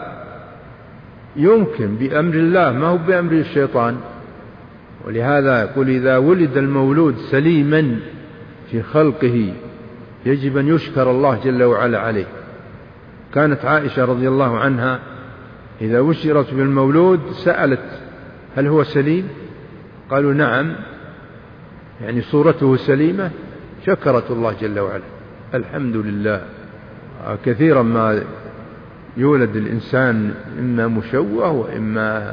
يمكن بأمر الله ما هو بأمر الشيطان. ولهذا يقول إذا ولد المولود سليما في خلقه يجب أن يشكر الله جل وعلا عليه. كانت عائشة رضي الله عنها إذا بشرت بالمولود سألت هل هو سليم؟ قالوا نعم، يعني صورته سليمة، شكرت الله جل وعلا الحمد لله. كثيرا ما يولد الإنسان إما مشوه وإما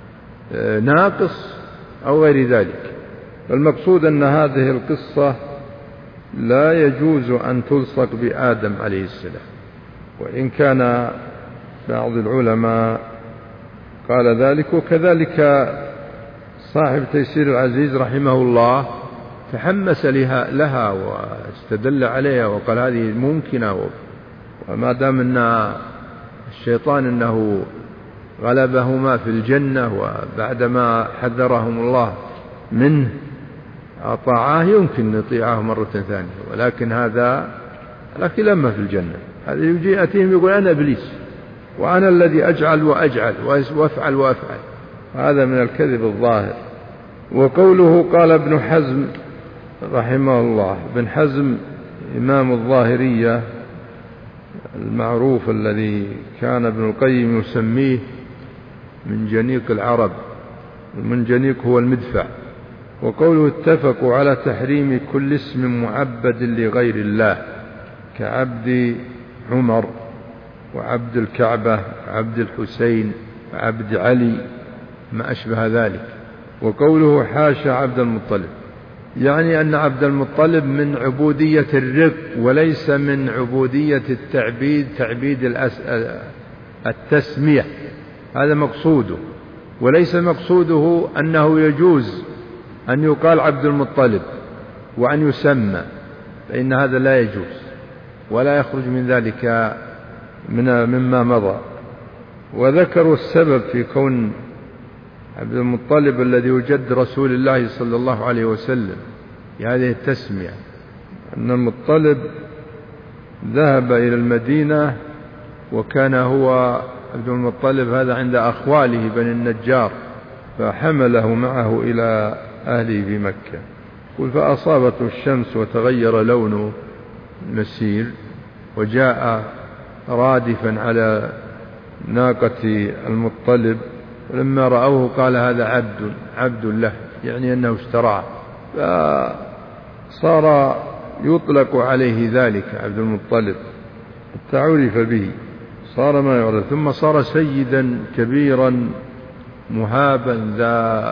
ناقص أو غير ذلك. فالمقصود أن هذه القصة لا يجوز أن تلصق بآدم عليه السلام، وإن كان بعض العلماء قال ذلك. وكذلك صاحب تيسير العزيز رحمه الله تحمس لها واستدل عليها وقال هذه ممكنة، وما دام أن الشيطان أنه غلبهما في الجنة وبعدما حذرهم الله منه أطاعاه يمكن نطيعه مرة ثانية، ولكن هذا لما في الجنة هذا يجي أتيهم يقول أنا إبليس وأنا الذي أجعل وأجعل وأفعل وأفعل، هذا من الكذب الظاهر. وقوله قال ابن حزم رحمه الله، ابن حزم إمام الظاهرية المعروف الذي كان ابن القيم يسميه من جنيق العرب، المنجنيق هو المدفع. وقوله اتفقوا على تحريم كل اسم معبد لغير الله كعبد عمر وعبد الكعبة وعبد الحسين وعبد علي ما أشبه ذلك. وقوله حاشا عبد المطلب، يعني أن عبد المطلب من عبودية الرق وليس من عبودية التعبيد، تعبيد التسمية، هذا مقصوده. وليس مقصوده أنه يجوز أن يقال عبد المطلب وأن يسمى، فإن هذا لا يجوز ولا يخرج من ذلك مما مضى. وذكروا السبب في كون عبد المطلب الذي وجد رسول الله صلى الله عليه وسلم بهذه التسمية، أن المطلب ذهب إلى المدينة وكان هو عبد المطلب هذا عند أخواله بني النجار، فحمله معه إلى أهله في مكة. فأصابته الشمس وتغير لونه نسير، وجاء رادفا على ناقة المطلب، ولما رأوه قال هذا عبد له، يعني أنه اشتراه، فصار يطلق عليه ذلك عبد المطلب حتى عرف به، صار ما يعرف. ثم صار سيدا كبيرا مهابا ذا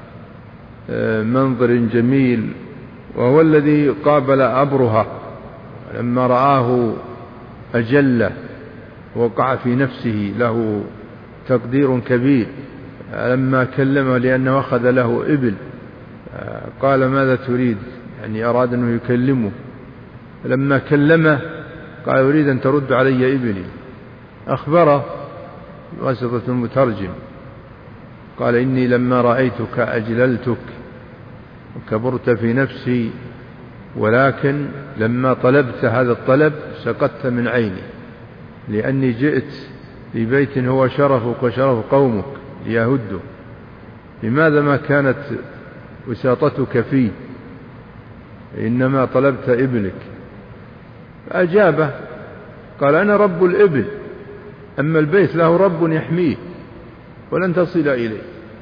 منظر جميل، وهو الذي قابل أبرهة لما رآه أجله، وقع في نفسه له تقدير كبير. لما كلمه لأنه أخذ له إبل قال ماذا تريد، يعني أراد أنه يكلمه. لما كلمه قال أريد أن ترد علي إبلي. أخبره بواسطة المترجم قال إني لما رأيتك أجللتك وكبرت في نفسي، ولكن لما طلبت هذا الطلب سقطت من عيني، لأني جئت في بيت هو شرفك وشرف قومك ليهده، لماذا ما كانت وساطتك فيه، إنما طلبت إبلك. فأجابه قال أنا رب الإبل، أما البيت له رب يحميه ولن تصل إليه.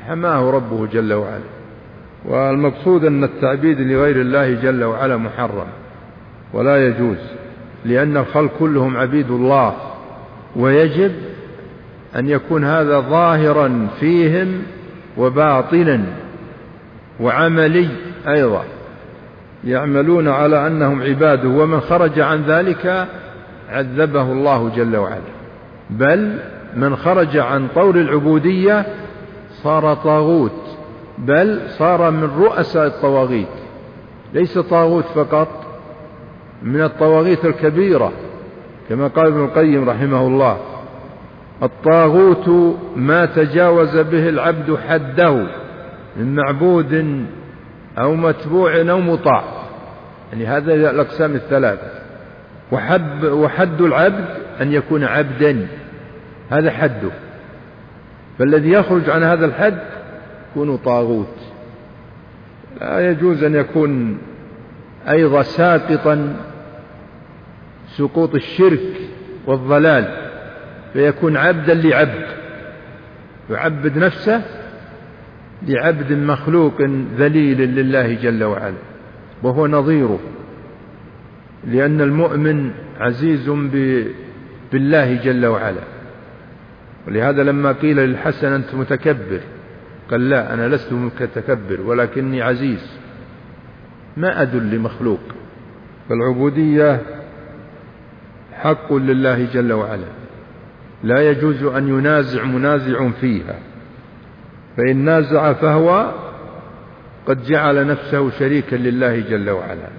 حماه ربه جل وعلا. والمقصود أن التعبيد لغير الله جل وعلا محرم ولا يجوز، لأن الخلق كلهم عبيد الله، ويجب أن يكون هذا ظاهرا فيهم وباطنا وعملي أيضا، يعملون على أنهم عباده، ومن خرج عن ذلك عذبه الله جل وعلا. بل من خرج عن طور العبودية صار طاغوت، بل صار من رؤساء الطواغيت، ليس طاغوت فقط، من الطواغيت الكبيرة، كما قال ابن القيم رحمه الله: الطاغوت ما تجاوز به العبد حده من معبود أو متبوع أو مطاع. يعني هذه الأقسام الثلاثة. وحد العبد أن يكون عبدا، هذا حده، فالذي يخرج عن هذا الحد يكون طاغوت. لا يجوز أن يكون أيضا ساقطا سقوط الشرك والضلال، فيكون عبدا لعبد، يعبد نفسه لعبد مخلوق ذليل لله جل وعلا، وهو نظيره، لأن المؤمن عزيز بالله جل وعلا. ولهذا لما قيل للحسن: أنت متكبر، قال: لا، أنا لست متكبر ولكني عزيز، ما أدل لمخلوق. فالعبودية حق لله جل وعلا، لا يجوز أن ينازع منازع فيها، فإن نازع فهو قد جعل نفسه شريكا لله جل وعلا.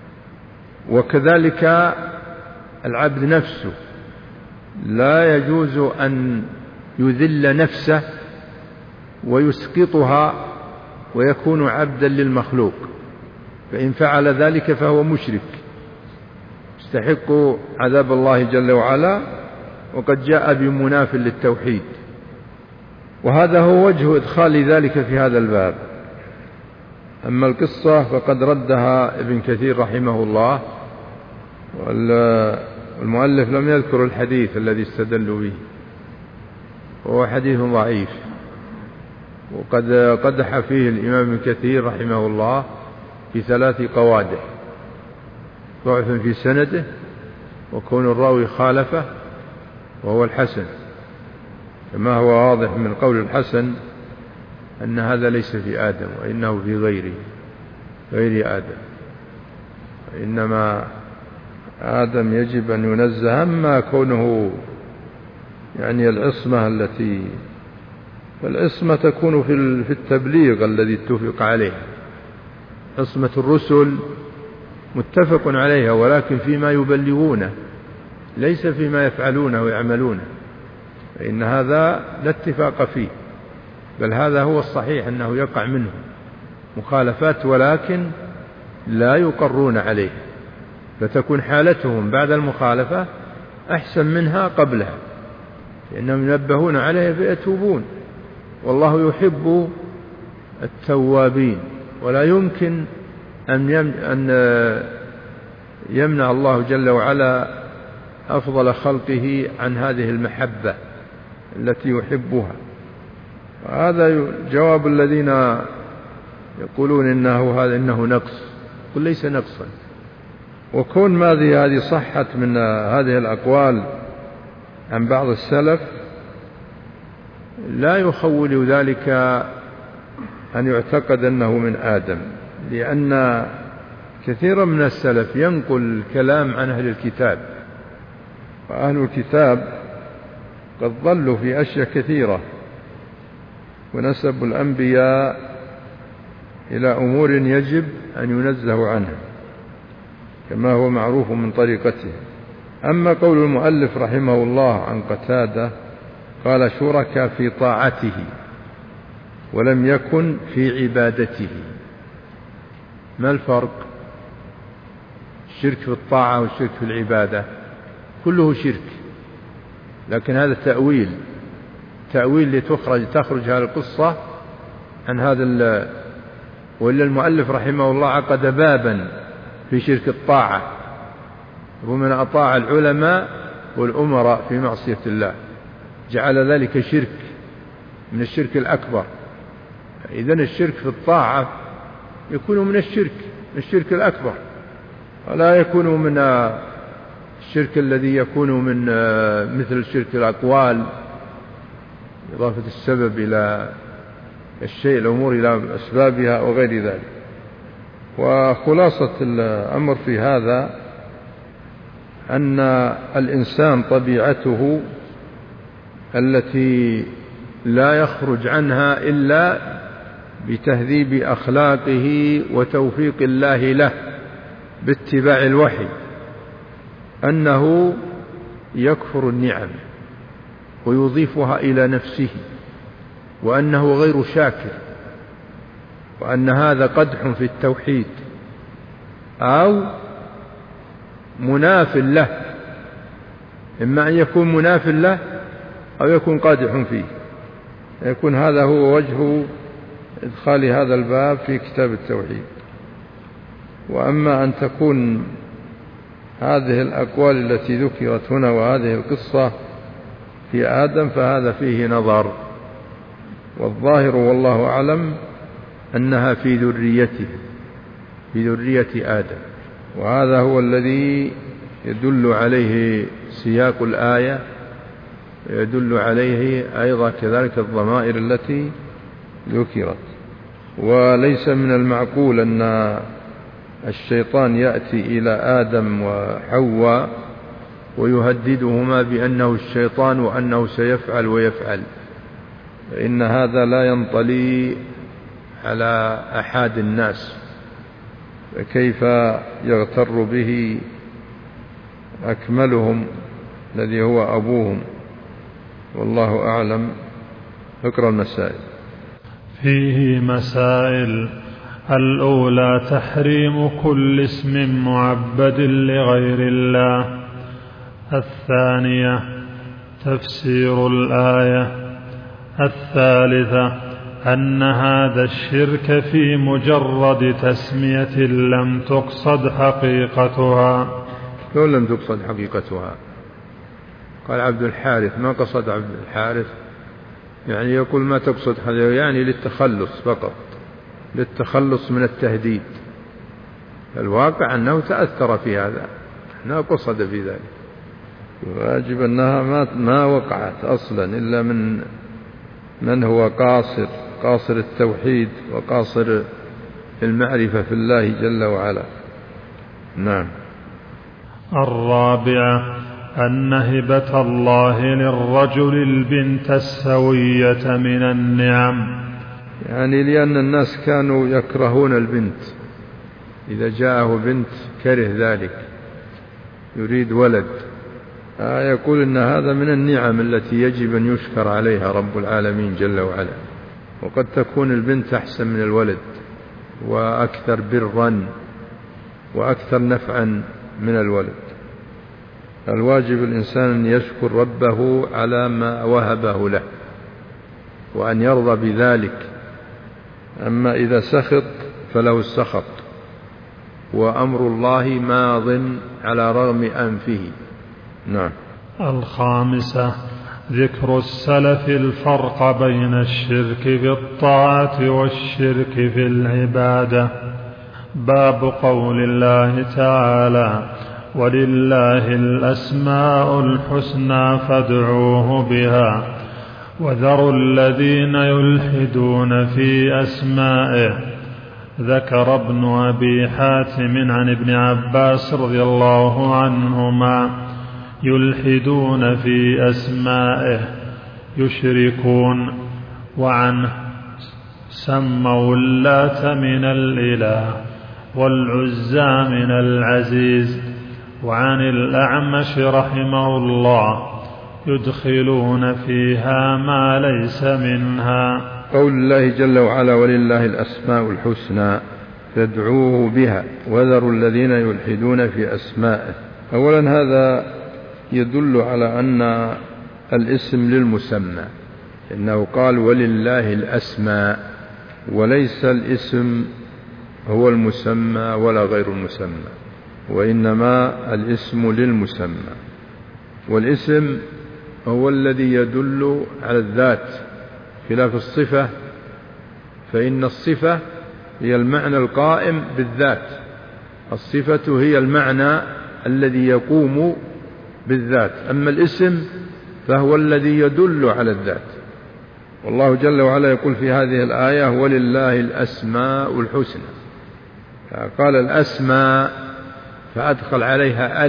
وكذلك العبد نفسه لا يجوز أن يذل نفسه ويسقطها ويكون عبدا للمخلوق، فإن فعل ذلك فهو مشرك يستحق عذاب الله جل وعلا، وقد جاء بمناف للتوحيد. وهذا هو وجه إدخال ذلك في هذا الباب. أما القصة فقد ردها ابن كثير رحمه الله، والمؤلف لم يذكر الحديث الذي استدلوا به، وهو حديث ضعيف، وقد قدح فيه الإمام ابن كثير رحمه الله في 3 قوادح: ضعف في سنده، وكون الراوي خالفه، وهو الحسن، كما هو واضح من قول الحسن أن هذا ليس في آدم، وإنه في غير آدم، إنما آدم يجب أن ينزه. أما كونه يعني العصمة تكون في التبليغ الذي اتفق عليه. عصمة الرسل متفق عليها، ولكن فيما يبلغونه، ليس فيما يفعلونه ويعملونه، فإن هذا لا اتفاق فيه، بل هذا هو الصحيح أنه يقع منه مخالفات، ولكن لا يقرون عليه، فتكون حالتهم بعد المخالفة أحسن منها قبلها، لأنهم ينبهون عليه فيتوبون، والله يحب التوابين. ولا يمكن أن يمنع الله جل وعلا أفضل خلقه عن هذه المحبة التي يحبها. وهذا جواب الذين يقولون إنه نقص، قل ليس نقصا. وكون ماذا هذه صحت من هذه الأقوال عن بعض السلف لا يخول ذلك أن يعتقد أنه من آدم، لأن كثيرا من السلف ينقل الكلام عن أهل الكتاب، وأهل الكتاب قد ضلوا في أشياء كثيرة، ونسبوا الأنبياء إلى أمور يجب أن ينزهوا عنها، كما هو معروف من طريقته. أما قول المؤلف رحمه الله عن قتادة قال: شرك في طاعته ولم يكن في عبادته. ما الفرق؟ الشرك في الطاعة والشرك في العبادة كله شرك، لكن هذا تأويل لتخرج هذه القصة عن هذا. وإلا المؤلف رحمه الله عقد بابا في شرك الطاعة، ومن أطاع العلماء والأمراء في معصية الله، جعل ذلك شرك من الشرك الأكبر، إذن الشرك في الطاعة يكون من الشرك الأكبر، ولا يكون من الشرك الذي يكون من مثل شرك الأقوال، إضافة السبب إلى الشيء، الأمور إلى أسبابها وغير ذلك. وخلاصة الأمر في هذا أن الإنسان طبيعته التي لا يخرج عنها إلا بتهذيب أخلاقه وتوفيق الله له باتباع الوحي، أنه يكفر النعم ويضيفها إلى نفسه، وأنه غير شاكر، وأن هذا قدح في التوحيد أو مناف له، إما أن يكون مناف له أو يكون قادح فيه. يكون هذا هو وجه إدخال هذا الباب في كتاب التوحيد. وأما أن تكون هذه الأقوال التي ذكرت هنا وهذه القصة في آدم فهذا فيه نظر، والظاهر والله أعلم أنها في ذريته، في ذرية آدم، وهذا هو الذي يدل عليه سياق الآية، يدل عليه أيضا كذلك الضمائر التي ذكرت. وليس من المعقول أن الشيطان يأتي إلى آدم وحواء ويهددهما بأنه الشيطان وأنه سيفعل ويفعل، فإن هذا لا ينطلي على أحد الناس، فكيف يغتر به أكملهم الذي هو أبوهم؟ والله أعلم. اقرأ المسائل. فيه مسائل: الأولى تحريم كل اسم معبد لغير الله. الثانية تفسير الآية. الثالثة أن هذا الشرك في مجرد تسمية لم تقصد حقيقتها. لو لم تقصد حقيقتها، قال عبد الحارث ما قصد عبد الحارث، يعني يقول ما تقصد هذا، يعني للتخلص فقط، للتخلص من التهديد. الواقع أنه تأثر في هذا، ما قصد في ذلك. واجب أنها ما وقعت أصلا إلا من هو قاصر التوحيد وقاصر المعرفة في الله جل وعلا. نعم. الرابعة أن هبة الله للرجل البنت السوية من النعم، يعني لأن الناس كانوا يكرهون البنت، إذا جاءه بنت كره ذلك، يريد ولد. يقول إن هذا من النعم التي يجب أن يشكر عليها رب العالمين جل وعلا. وقد تكون البنت أحسن من الولد وأكثر برا وأكثر نفعا من الولد. الواجب الإنسان أن يشكر ربه على ما وهبه له وأن يرضى بذلك. أما إذا سخط فله السخط، وأمر الله ماض على رغم أنفه. نعم. الخامسة ذكر السلف الفرق بين الشرك في الطاعة والشرك في العبادة. باب قول الله تعالى: ولله الأسماء الحسنى فادعوه بها وذروا الذين يلحدون في أسمائه. ذكر ابن أبي حاتم عن ابن عباس رضي الله عنهما: يلحدون في أسمائه يشركون. وعنه: سموا اللات من الإله والعزى من العزيز. وعن الأعمش رحمه الله: يدخلون فيها ما ليس منها. قول الله جل وعلا: ولله الأسماء الحسنى فادعوه بها وذروا الذين يلحدون في أسمائه. أولا هذا يدل على أن الاسم للمسمى، إنه قال ولله الأسماء، وليس الاسم هو المسمى ولا غير المسمى، وإنما الاسم للمسمى. والاسم هو الذي يدل على الذات، خلاف الصفة فإن الصفة هي المعنى القائم بالذات، الصفة هي المعنى الذي يقوم بالذات، أما الاسم فهو الذي يدل على الذات. والله جل وعلا يقول في هذه الآية ولله الأسماء الحسنى، قال الأسماء فأدخل عليها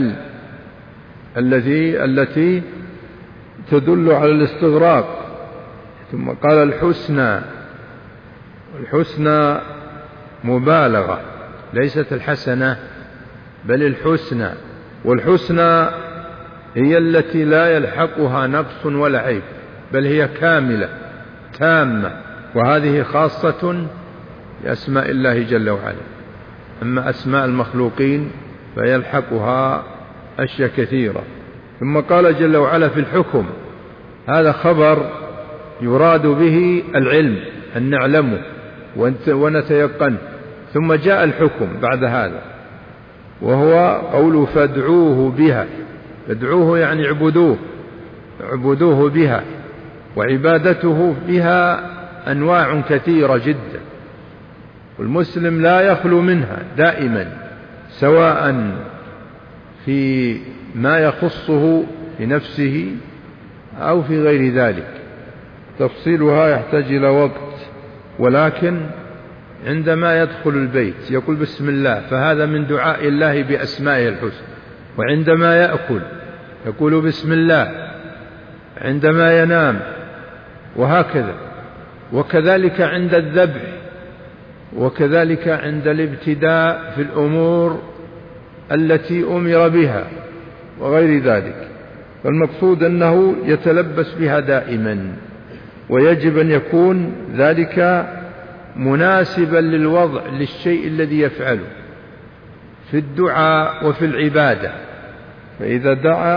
التي تدل على الاستغراق، ثم قال الحسنى، الحسنى مبالغة ليست الحسنة بل الحسنى، والحسنى هي التي لا يلحقها نقص ولا عيب، بل هي كاملة تامة، وهذه خاصة بأسماء الله جل وعلا. أما أسماء المخلوقين فيلحقها أشياء كثيرة. ثم قال جل وعلا في الحكم، هذا خبر يراد به العلم أن نعلمه ونتيقنه، ثم جاء الحكم بعد هذا وهو قوله فادعوه بها، فادعوه يعني اعبدوه بها، وعبادته بها أنواع كثيرة جدا، والمسلم لا يخلو منها دائما، سواء في ما يخصه في نفسه أو في غير ذلك. تفصيلها يحتاج إلى وقت، ولكن عندما يدخل البيت يقول بسم الله، فهذا من دعاء الله بأسمائه الحسنى، وعندما يأكل يقول بسم الله، عندما ينام، وهكذا، وكذلك عند الذبح، وكذلك عند الابتداء في الأمور التي أمر بها وغير ذلك. فالمقصود أنه يتلبس بها دائما، ويجب أن يكون ذلك مناسبا للوضع للشيء الذي يفعله في الدعاء وفي العبادة. فإذا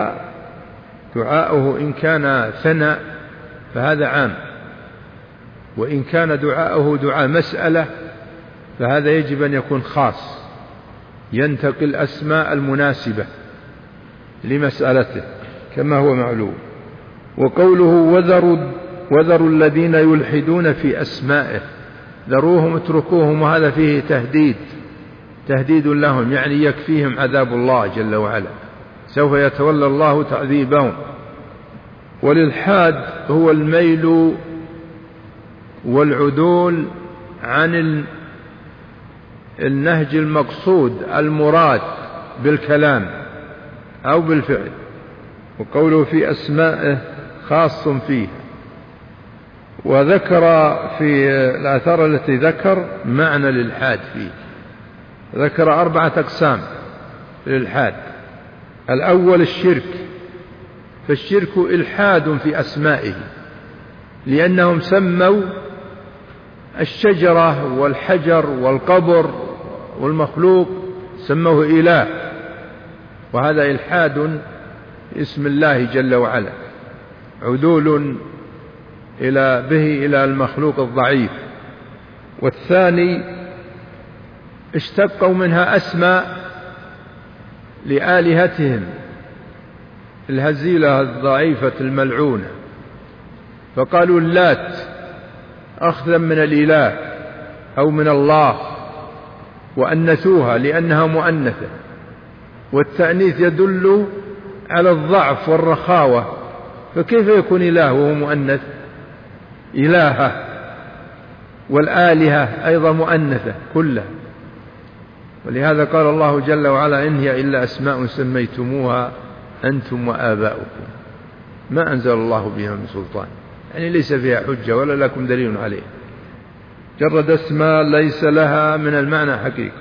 دعاؤه إن كان ثناء فهذا عام، وإن كان دعاؤه دعاء مسألة فهذا يجب أن يكون خاص، ينتقي الأسماء المناسبة لمسألته كما هو معلوم. وقوله وذروا الذين يلحدون في أسمائه، ذروهم اتركوهم، وهذا فيه تهديد لهم، يعني يكفيهم عذاب الله جل وعلا، سوف يتولى الله تعذيبهم. والإلحاد هو الميل والعدول عن النهج المقصود المراد بالكلام أو بالفعل. وقوله في أسمائه خاص فيه. وذكر في الآثار التي ذكر معنى الإلحاد فيه، ذكر 4 أقسام للإلحاد. الأول الشرك، فالشرك إلحاد في أسمائه، لأنهم سموا الشجرة والحجر والقبر والمخلوق سموه إله، وهذا إلحاد اسم الله جل وعلا، عدول إلى المخلوق الضعيف. والثاني اشتقوا منها أسماء لآلهتهم الهزيلة الضعيفة الملعونة، فقالوا اللات أخذا من الإله أو من الله، وأنثوها لأنها مؤنثة، والتأنيث يدل على الضعف والرخاوة، فكيف يكون إله وهو مؤنث؟ إلهة، والآلهة أيضا مؤنثة كلها. ولهذا قال الله جل وعلا إن هي إلا أسماء سميتموها أنتم وآباؤكم ما أنزل الله بها من سلطان، يعني ليس فيها حجة ولا لكم دليل عليه، جرد اسماء ليس لها من المعنى حقيقة.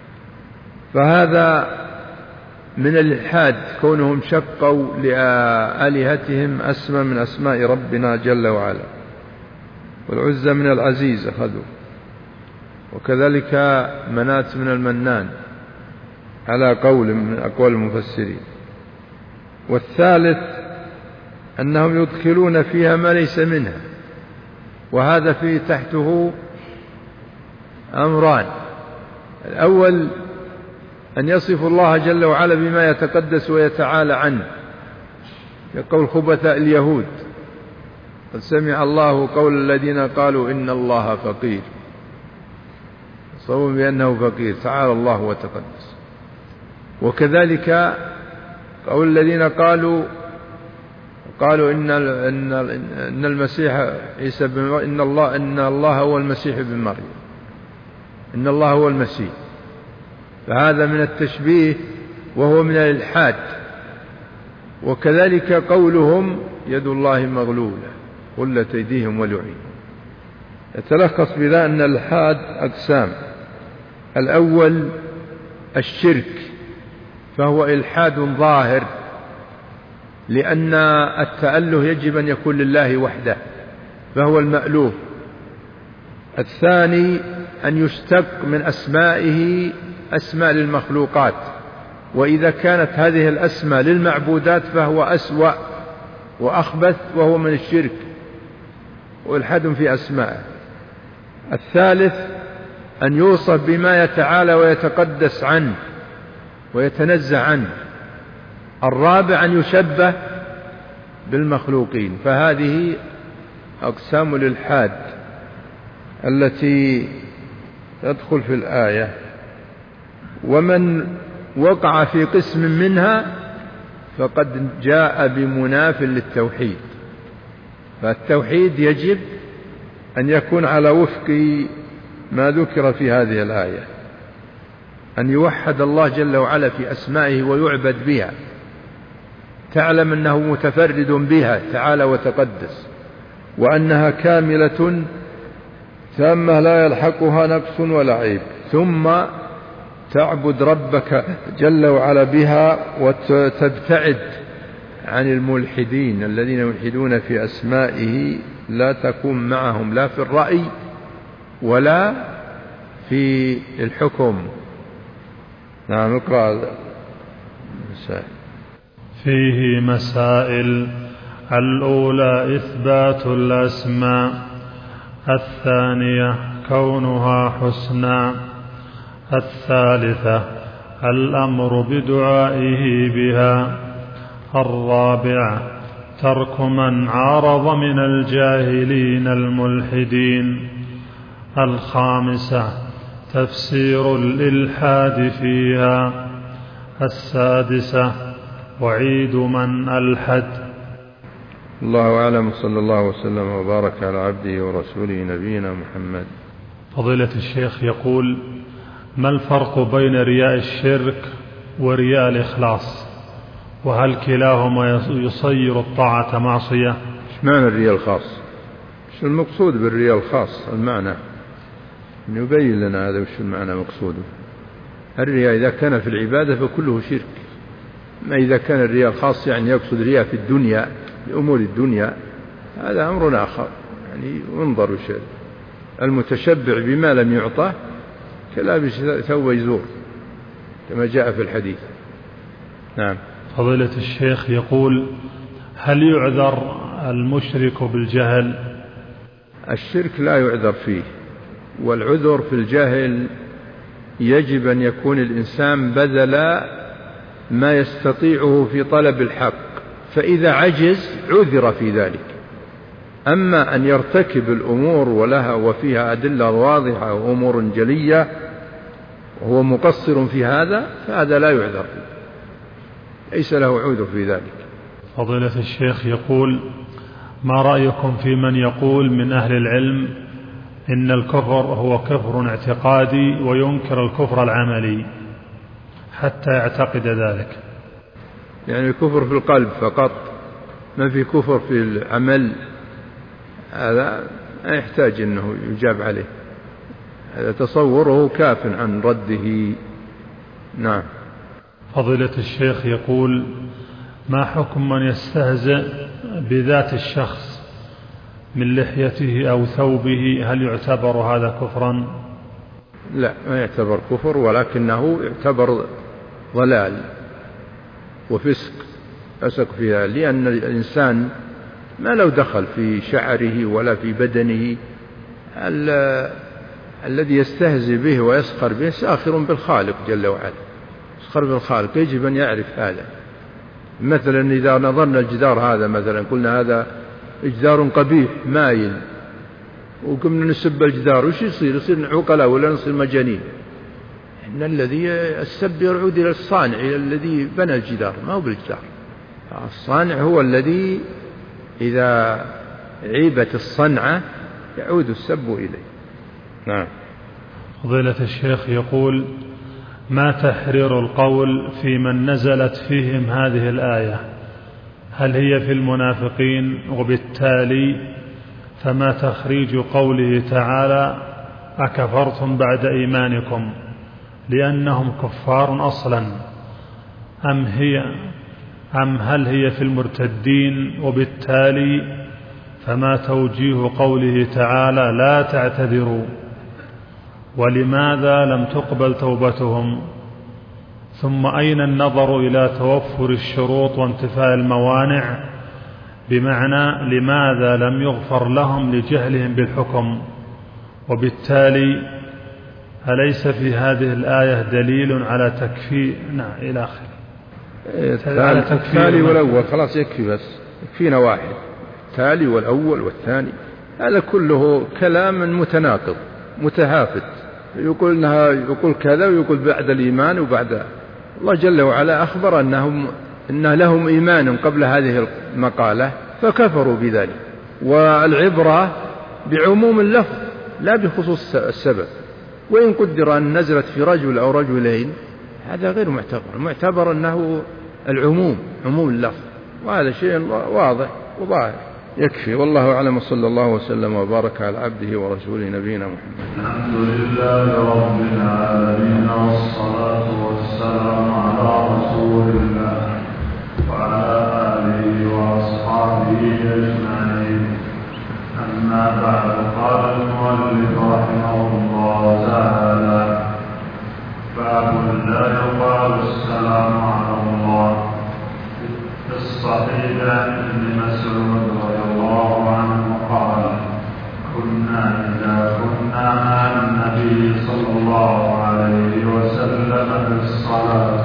فهذا من الإلحاد، كونهم شقوا لآلهتهم اسما من أسماء ربنا جل وعلا. والعزة من العزيز أخذوا، وكذلك منات من المنان على قول من أقوال المفسرين. والثالث أنهم يدخلون فيها ما ليس منها، وهذا فيه تحته أمران. الأول أن يصف الله جل وعلا بما يتقدس ويتعالى عنه، يقول خبثاء اليهود قد سمع الله قول الذين قالوا إن الله فقير يتصور بأنه فقير، تعالى الله وتقدس. وكذلك قول الذين قالوا إن المسيح عيسى إن الله هو المسيح ابن مريم، إن الله هو المسيح، فهذا من التشبيه وهو من الإلحاد. وكذلك قولهم يد الله مغلولة غلت أيديهم ولعنوا، يتلخص بذا أن الإلحاد أقسام. الأول الشرك، فهو إلحاد ظاهر، لأن التأله يجب أن يكون لله وحده، فهو المألوه. الثاني أن يشتق من أسمائه أسماء للمخلوقات، وإذا كانت هذه الأسماء للمعبودات فهو أسوأ وأخبث، وهو من الشرك وإلحاد في أسمائه. الثالث أن يوصف بما يتعالى ويتقدس عنه ويتنزه عنه. الرابع أن يشبه بالمخلوقين. فهذه أقسام الإلحاد التي تدخل في الآية، ومن وقع في قسم منها فقد جاء بمناف للتوحيد. فالتوحيد يجب أن يكون على وفق ما ذكر في هذه الآية، أن يوحد الله جل وعلا في أسمائه ويعبد بها، تعلم أنه متفرد بها تعالى وتقدس، وأنها كاملة تامة لا يلحقها نقص ولا عيب، ثم تعبد ربك جل وعلا بها وتبتعد عن الملحدين الذين يلحدون في أسمائه، لا تكون معهم لا في الرأي ولا في الحكم. نعم، اقرأ المسائل. فيه مسائل: الأولى إثبات الأسماء، الثانية كونها حسنا، الثالثة الأمر بدعائه بها، الرابعة ترك من عارض من الجاهلين الملحدين، الخامسة تفسير الإلحاد فيها، السادسة وعيد من ألحد. الله أعلم، صلى الله وسلم وبارك على عبده ورسوله نبينا محمد. فضيلة الشيخ يقول: ما الفرق بين رياء الشرك ورياء الإخلاص؟ وهل كلاهما يصير الطاعة معصية؟ ايش معنى الرياء الخاص؟ ايش المقصود بالرياء الخاص؟ المعنى يبين لنا هذا، وش المعنى مقصوده. الرياء إذا كان في العبادة فكله شرك، ما إذا كان الرياء الخاص يعني يقصد رياء في الدنيا لأمور الدنيا، هذا أمر آخر. يعني انظروا شيء، المتشبع بما لم يعطه كلابس ثوب يزور كما جاء في الحديث. نعم. فضيلة الشيخ يقول: هل يعذر المشرك بالجهل؟ الشرك لا يعذر فيه، والعذر في الجهل يجب أن يكون الإنسان بذل ما يستطيعه في طلب الحق، فإذا عجز عذر في ذلك. أما أن يرتكب الأمور ولها وفيها أدلة واضحة وأمور جلية وهو مقصر في هذا، فهذا لا يعذر فيه، ليس له عذر في ذلك. فضيلة الشيخ يقول: ما رأيكم في من يقول من أهل العلم إن الكفر هو كفر اعتقادي وينكر الكفر العملي حتى يعتقد ذلك؟ يعني الكفر في القلب فقط، ما في كفر في العمل، هذا لا يحتاج أنه يجاب عليه، هذا تصوره كاف عن رده. نعم. فضيلة الشيخ يقول: ما حكم من يستهزئ بذات الشخص من لحيته أو ثوبه؟ هل يعتبر هذا كفرا؟ لا، ما يعتبر كفر، ولكنه يعتبر ضلال وفسق فيها، لأن الإنسان ما لو دخل في شعره ولا في بدنه، الذي يستهزئ به ويسخر به ساخر بالخالق جل وعلا، يسخر بالخالق، يجب أن يعرف هذا. مثلا إذا نظرنا الجدار هذا مثلا قلنا هذا جدار قبيح مايل، وقمنا نسب الجدار وش يصير عقلاء ولا نصير مجانين؟ إن الذي السب يعود إلى الصانع، إلى الذي بنى الجدار، ما هو بالجدار. الصانع هو الذي إذا عيبت الصنعة يعود السب إليه. نعم. فضيلة الشيخ يقول: ما تحرير القول في من نزلت فيهم هذه الآية؟ هل هي في المنافقين؟ وبالتالي فما تخريج قوله تعالى: أكفرتم بعد إيمانكم، لأنهم كفار أصلا، أم هل هي في المرتدين؟ وبالتالي فما توجيه قوله تعالى: لا تعتذروا؟ ولماذا لم تقبل توبتهم؟ ثم أين النظر إلى توفر الشروط وانتفاء الموانع؟ بمعنى لماذا لم يغفر لهم لجهلهم بالحكم؟ وبالتالي أليس في هذه الآية دليل على تكفير إلى آخره؟ التالي والأول خلاص يكفي، بس يكفينا واحد. التالي والأول والثاني هذا كله كلام متناقض متهافت، يقول كذا ويقول بعد الإيمان وبعد. الله جل وعلا أخبر إن لهم إيمان قبل هذه المقالة فكفروا بذلك، والعبرة بعموم اللفظ لا بخصوص السبب. وإن قدر أن نزلت في رجل أو رجلين هذا غير معتبر، المعتبر أنه العموم، عموم اللفظ، وهذا شيء واضح وظاهر. يكفي، والله أعلم. صلى الله وسلم وبارك على عبده ورسوله نبينا محمد. الحمد لله رب العالمين، والصلاة والسلام على رسول الله وعلى آله وأصحابه أجمعين. أما بعد، قال المؤلف رحمه الله تعالى: باب لا يقال السلام على الله. في الصحيح عن ابن مسعود رضي الله عنه قال: إذا كنا مع النبي صلى الله عليه وسلم في الصلاة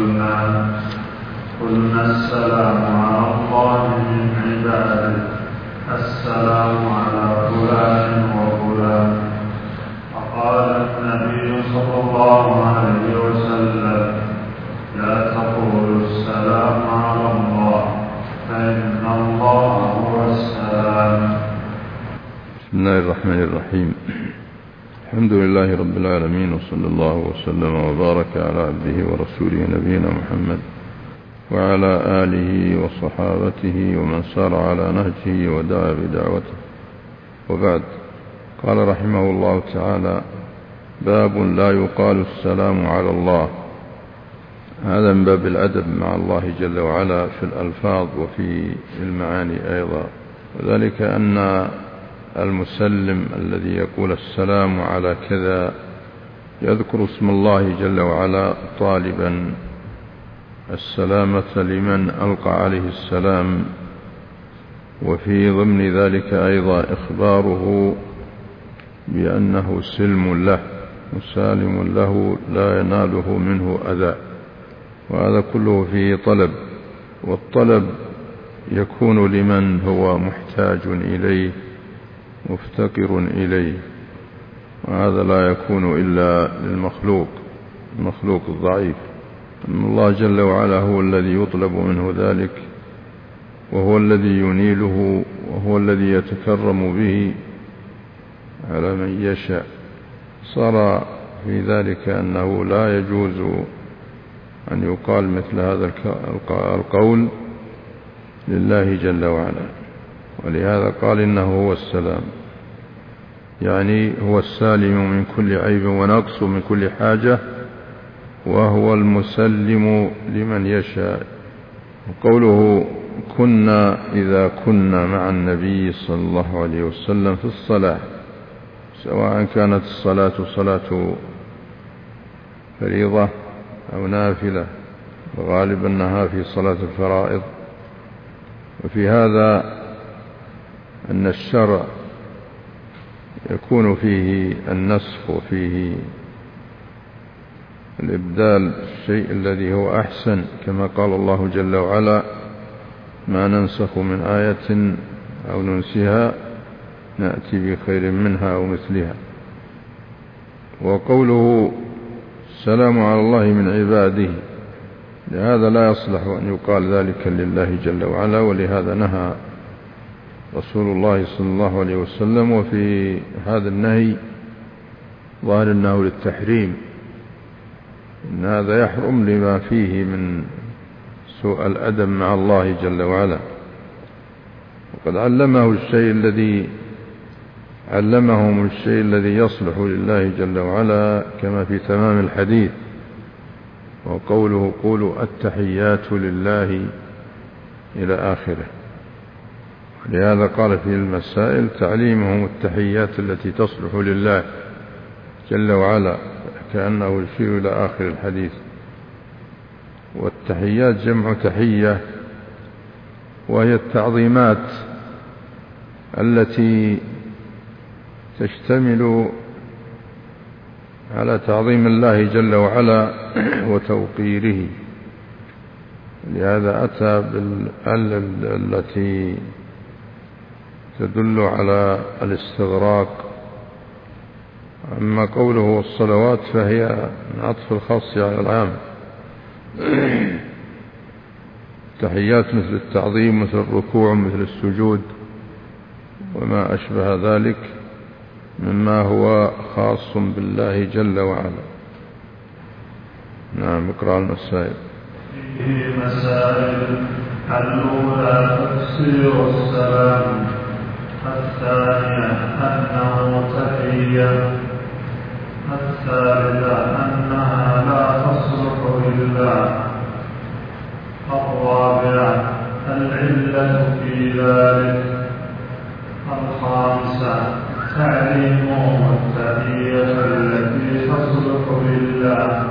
قلنا السلام على الله من عباده، السلام على فلان وفلان. فقال النبي صلى الله عليه وسلم: لا تقولوا السلام على الله، فإن الله هو السلام. بسم الله الرحمن الرحيم. الحمد لله رب العالمين، وصلى الله وسلم وبارك على عبده ورسوله نبينا محمد وعلى آله وصحابته ومن سار على نهجه ودعا بدعوته، وبعد. قال رحمه الله تعالى: باب لا يقال السلام على الله. هذا من باب الأدب مع الله جل وعلا في الألفاظ وفي المعاني أيضا، وذلك أن المسلم الذي يقول السلام على كذا يذكر اسم الله جل وعلا طالبا السلامة لمن ألقى عليه السلام، وفي ضمن ذلك أيضا إخباره بأنه سلم له مسالم له لا يناله منه أذى، وهذا كله فيه طلب، والطلب يكون لمن هو محتاج إليه مفتقر إليه، وهذا لا يكون إلا للمخلوق الضعيف. أما الله جل وعلا هو الذي يطلب منه ذلك، وهو الذي ينيله، وهو الذي يتكرم به على من يشاء. صار في ذلك أنه لا يجوز أن يقال مثل هذا القول لله جل وعلا، ولهذا قال إنه هو السلام، يعني هو السالم من كل عيب ونقص من كل حاجة، وهو المسلم لمن يشاء. وقوله إذا كنا مع النبي صلى الله عليه وسلم في الصلاة، سواء كانت الصلاة صلاة فريضة أو نافلة، وغالب أنها في صلاة الفرائض. وفي هذا أن الشرع يكون فيه النسخ وفيه الإبدال، الشيء الذي هو أحسن، كما قال الله جل وعلا: ما ننسخ من آية أو ننسها نأتي بخير منها أو مثلها. وقوله السلام على الله من عباده، لهذا لا يصلح أن يقال ذلك لله جل وعلا، ولهذا نهى رسول الله صلى الله عليه وسلم. وفي هذا النهي ظاهر أنه للتحريم، إن هذا يحرم لما فيه من سوء الأدب مع الله جل وعلا. وقد علمهم الشيء الذي يصلح لله جل وعلا، كما في تمام الحديث، وقوله قولوا التحيات لله إلى آخره. لهذا قال في المسائل تعليمهم التحيات التي تصلح لله جل وعلا، كأنه يشير إلى آخر الحديث. والتحيات جمع تحية، وهي التعظيمات التي تشتمل على تعظيم الله جل وعلا وتوقيره. لهذا أتى بالأل التي تدل على الاستغراق. أما قوله الصلوات فهي من عطف الخاص على العام. تحيات مثل التعظيم، مثل الركوع، مثل السجود، وما أشبه ذلك مما هو خاص بالله جل وعلا. نعم، اقرأ المسائل. فيه مسائل: الأولى تفسير السلام، الثانية أنه تحية، الثالثة أنها لا تصلح لله، الرابعة العلة في ذلك، الخامسة تعليم التحية التي تصلح لله.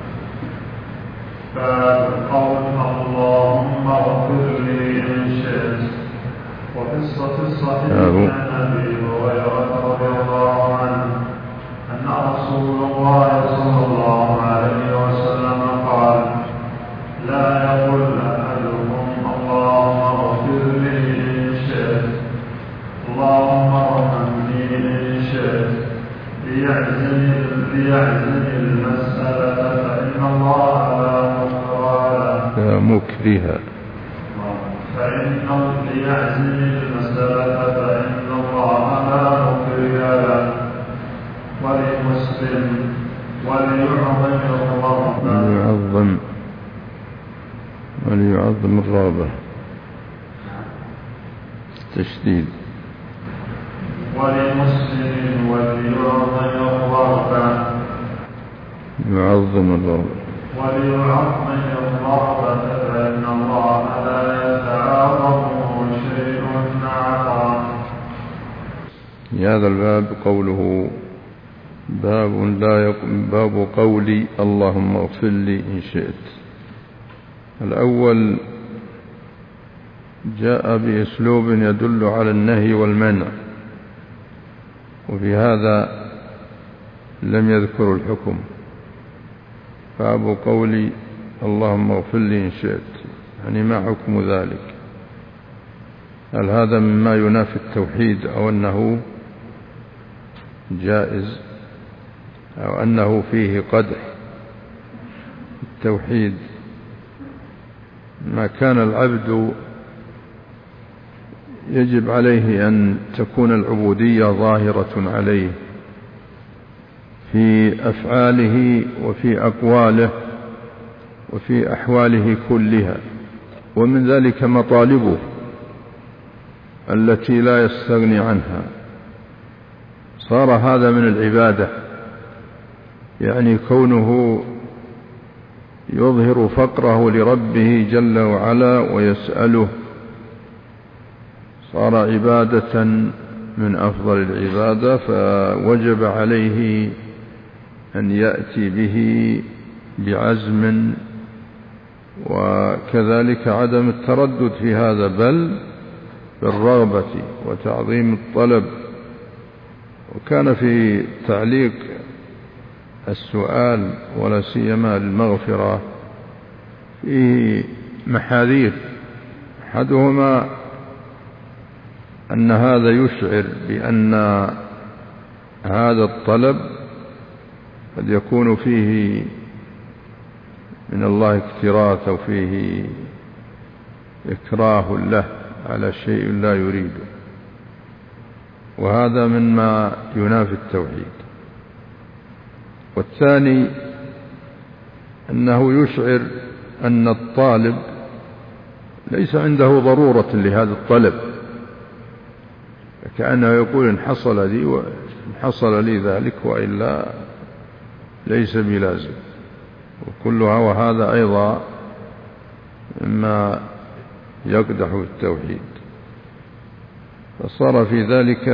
باب قول اللهم اغفر لي إن شئت. وقصة الصحيح عن أبي هريرة رضي الله عنه أن رسول الله صلى الله عليه وسلم قال: لا يقل أحدكم اللهم اغفر لي إن شئت، اللهم ارحمني إن شئت، ليعزم المسألة فإن الله لا مكره ليعزم المسألة فإن الله لا مكره له. ولمسلم: وليعظم الرغبة تشديد. ولمسلم: وليعظم الرغبة، يعظم الرغبة. وليعظم الرغبة فإن الله لا يتعاظمه شيء أعظم. في هذا الباب قوله باب قولي اللهم اغفر لي إن شئت. الأول جاء بأسلوب يدل على النهي والمنع، وفي هذا لم يذكر الحكم. باب قولي اللهم اغفر لي إن شئت، يعني ما حكم ذلك؟ هل هذا مما ينافي التوحيد، أو أنه جائز، أو أنه فيه قدح التوحيد؟ ما كان العبد يجب عليه أن تكون العبودية ظاهرة عليه في أفعاله وفي أقواله وفي أحواله كلها، ومن ذلك مطالبه التي لا يستغني عنها. صار هذا من العبادة، يعني كونه يظهر فقره لربه جل وعلا ويسأله، صار عبادة من أفضل العبادة، فوجب عليه أن يأتي به بعزم، وكذلك عدم التردد في هذا، بل بالرغبة وتعظيم الطلب. وكان في تعليق السؤال ولا سيما المغفرة فيه محاذير، أحدهما أن هذا يشعر بأن هذا الطلب قد يكون فيه من الله اكتراث أو فيه إكراه له على شيء لا يريده، وهذا مما ينافي التوحيد. والثاني أنه يشعر أن الطالب ليس عنده ضرورة لهذا الطلب، كأنه يقول إن حصل لي ذلك وإلا ليس بلازم، وكلها وهذا أيضا مما يقدح التوحيد. فصار في ذلك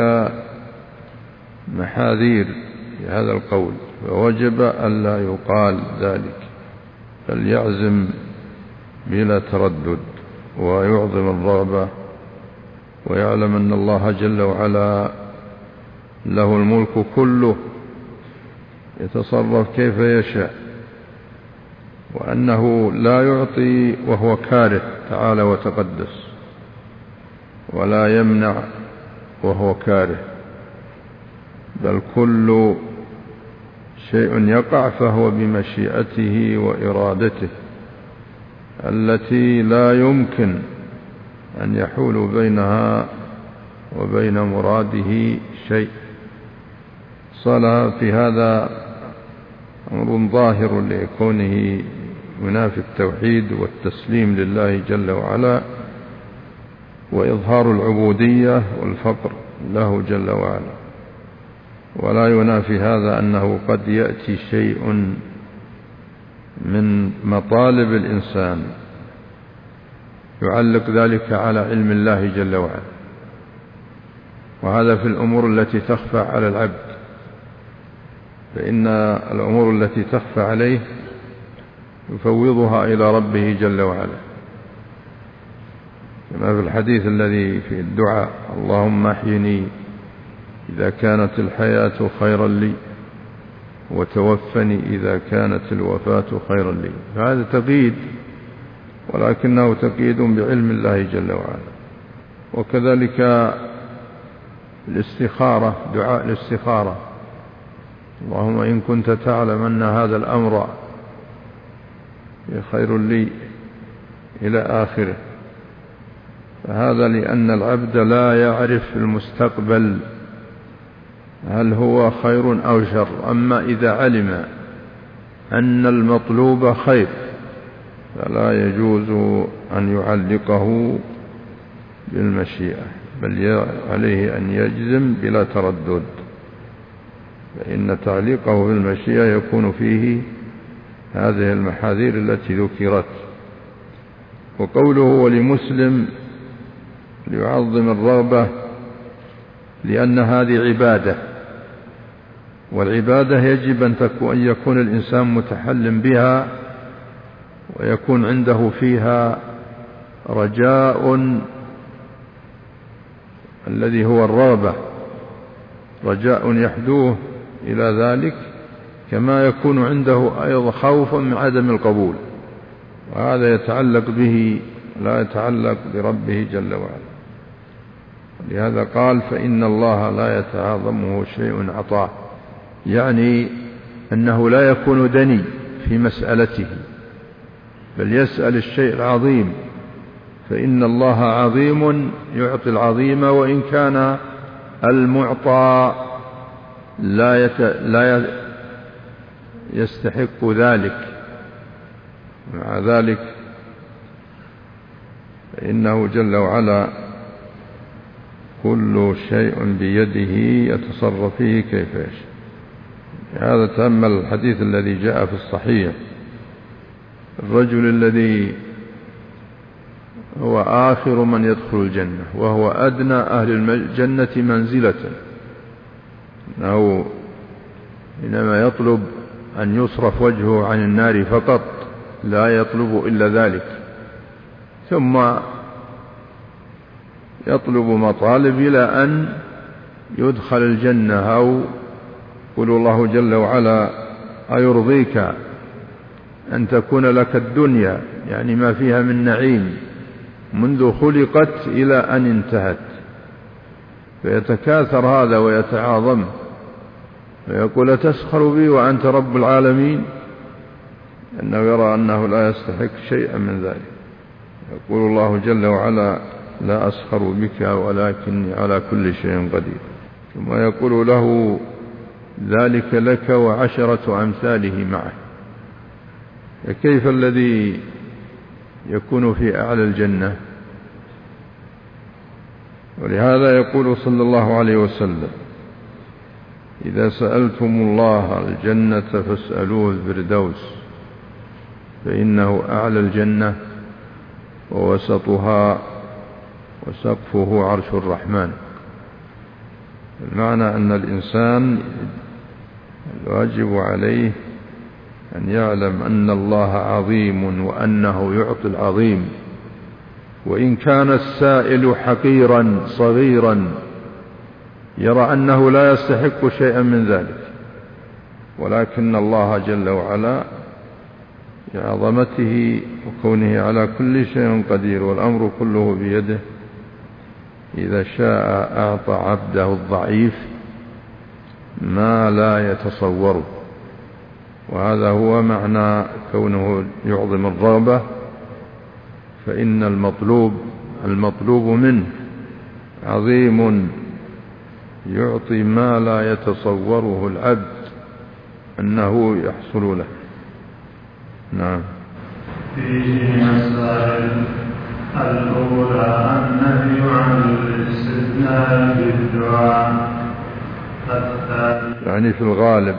محاذير في هذا القول، فوجب ألا يقال ذلك، بل يعزم بلا تردد ويعظم الرغبة، ويعلم أن الله جل وعلا له الملك كله يتصرف كيف يشاء، وأنه لا يعطي وهو كاره تعالى وتقدس، ولا يمنع وهو كاره، بل كل شيء يقع فهو بمشيئته وإرادته التي لا يمكن أن يحول بينها وبين مراده شيء. صار في هذا أمر ظاهر لكونه ينافي التوحيد والتسليم لله جل وعلا، وإظهار العبودية والفقر له جل وعلا. ولا ينافي هذا أنه قد يأتي شيء من مطالب الإنسان يعلق ذلك على علم الله جل وعلا، وهذا في الأمور التي تخفى على العبد، فإن الأمور التي تخفى عليه يفوضها إلى ربه جل وعلا، كما في الحديث الذي في الدعاء: اللهم احيني إذا كانت الحياة خيرا لي، وتوفني إذا كانت الوفاة خيرا لي. فهذا تقييد، ولكنه تقييد بعلم الله جل وعلا. وكذلك الاستخارة، دعاء الاستخارة: اللهم إن كنت تعلم أن هذا الأمر خير لي، إلى آخره. فهذا لأن العبد لا يعرف المستقبل هل هو خير أو شر، أما إذا علم أن المطلوب خير فلا يجوز أن يعلقه بالمشيئة، بل عليه أن يجزم بلا تردد، فإن تعليقه بالمشيئة يكون فيه هذه المحاذير التي ذكرت. وقوله ولمسلم ليعظم الرغبة، لأن هذه عبادة، والعبادة يجب أن يكون الإنسان متحلم بها، ويكون عنده فيها رجاء الذي هو الرغبة، رجاء يحدوه إلى ذلك، كما يكون عنده أيضا خوف من عدم القبول، وهذا يتعلق به لا يتعلق بربه جل وعلا. لهذا قال: فإن الله لا يتعاظمه شيء عطاه، يعني أنه لا يكون دني في مسألته، بل يسأل الشيء العظيم، فإن الله عظيم يعطي العظيم، وإن كان المعطى لا يستحق ذلك. مع ذلك فإنه جل وعلا كل شيء بيده يتصرف فيه كيف يشاء. هذا تأمل الحديث الذي جاء في الصحيح: الرجل الذي هو آخر من يدخل الجنة وهو أدنى أهل الجنة منزلة، أنه إنما يطلب أن يصرف وجهه عن النار فقط، لا يطلب إلا ذلك، ثم يطلب مطالب إلى أن يدخل الجنة. أو يقول الله جل وعلا: أيرضيك أن تكون لك الدنيا، يعني ما فيها من نعيم، منذ خلقت إلى أن انتهت، فيتكاثر هذا ويتعاظم، فيقول تسخر بي وأنت رب العالمين، أنه يرى أنه لا يستحق شيئا من ذلك. يقول الله جل وعلا لا أسخر بك ولكني على كل شيء قدير. ثم يقول له ذلك لك وعشرة أمثاله معه. كيف الذي يكون في أعلى الجنة؟ ولهذا يقول صلى الله عليه وسلم إذا سألتم الله الجنة فاسألوه الفردوس، فإنه أعلى الجنة ووسطها وسقفه عرش الرحمن. المعنى أن الإنسان الواجب عليه أن يعلم أن الله عظيم وأنه يعطي العظيم، وإن كان السائل حقيرا صغيرا يرى أنه لا يستحق شيئا من ذلك، ولكن الله جل وعلا بعظمته وكونه على كل شيء قدير والأمر كله بيده إذا شاء أعطى عبده الضعيف ما لا يتصوره. وهذا هو معنى كونه يعظم الرغبة، فإن المطلوب منه عظيم يعطي ما لا يتصوره العبد أنه يحصل له. نعم. فيه مسائل. الأولى النهي عن الاستثناء بالدعاء. يعني في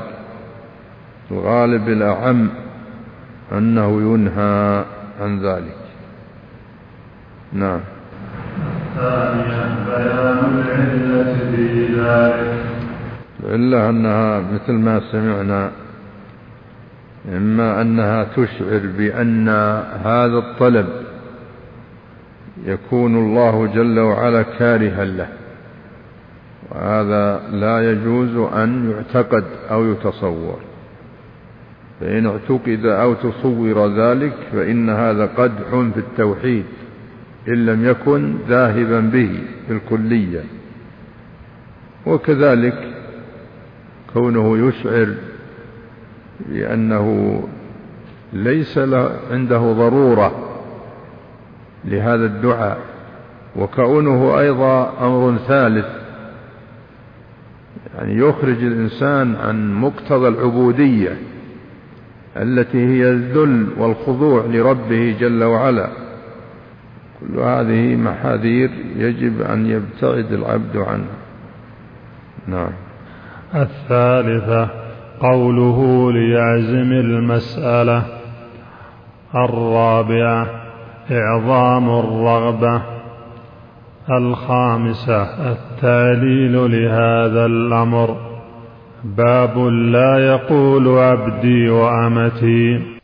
الغالب الأعم أنه ينهى عن ذلك. نعم. الثانية بيان العلة في ذلك. العلة أنها مثل ما سمعنا، إما أنها تشعر بأن هذا الطلب يكون الله جل وعلا كارها له، وهذا لا يجوز أن يعتقد أو يتصور، فإن اعتقد أو تصور ذلك فإن هذا قدح في التوحيد إن لم يكن ذاهبا به بالكلية. وكذلك كونه يشعر بأنه ليس عنده ضرورة لهذا الدعاء، وكونه أيضا أمر ثالث، يعني يخرج الإنسان عن مقتضى العبودية التي هي الذل والخضوع لربه جل وعلا. كل هذه محاذير يجب أن يبتعد العبد عنها. نعم. الثالثة قوله ليعزم المسألة. الرابعة إعظام الرغبة. الخامسة التعليل لهذا الأمر. باب لا يقول عبدي وأمتي.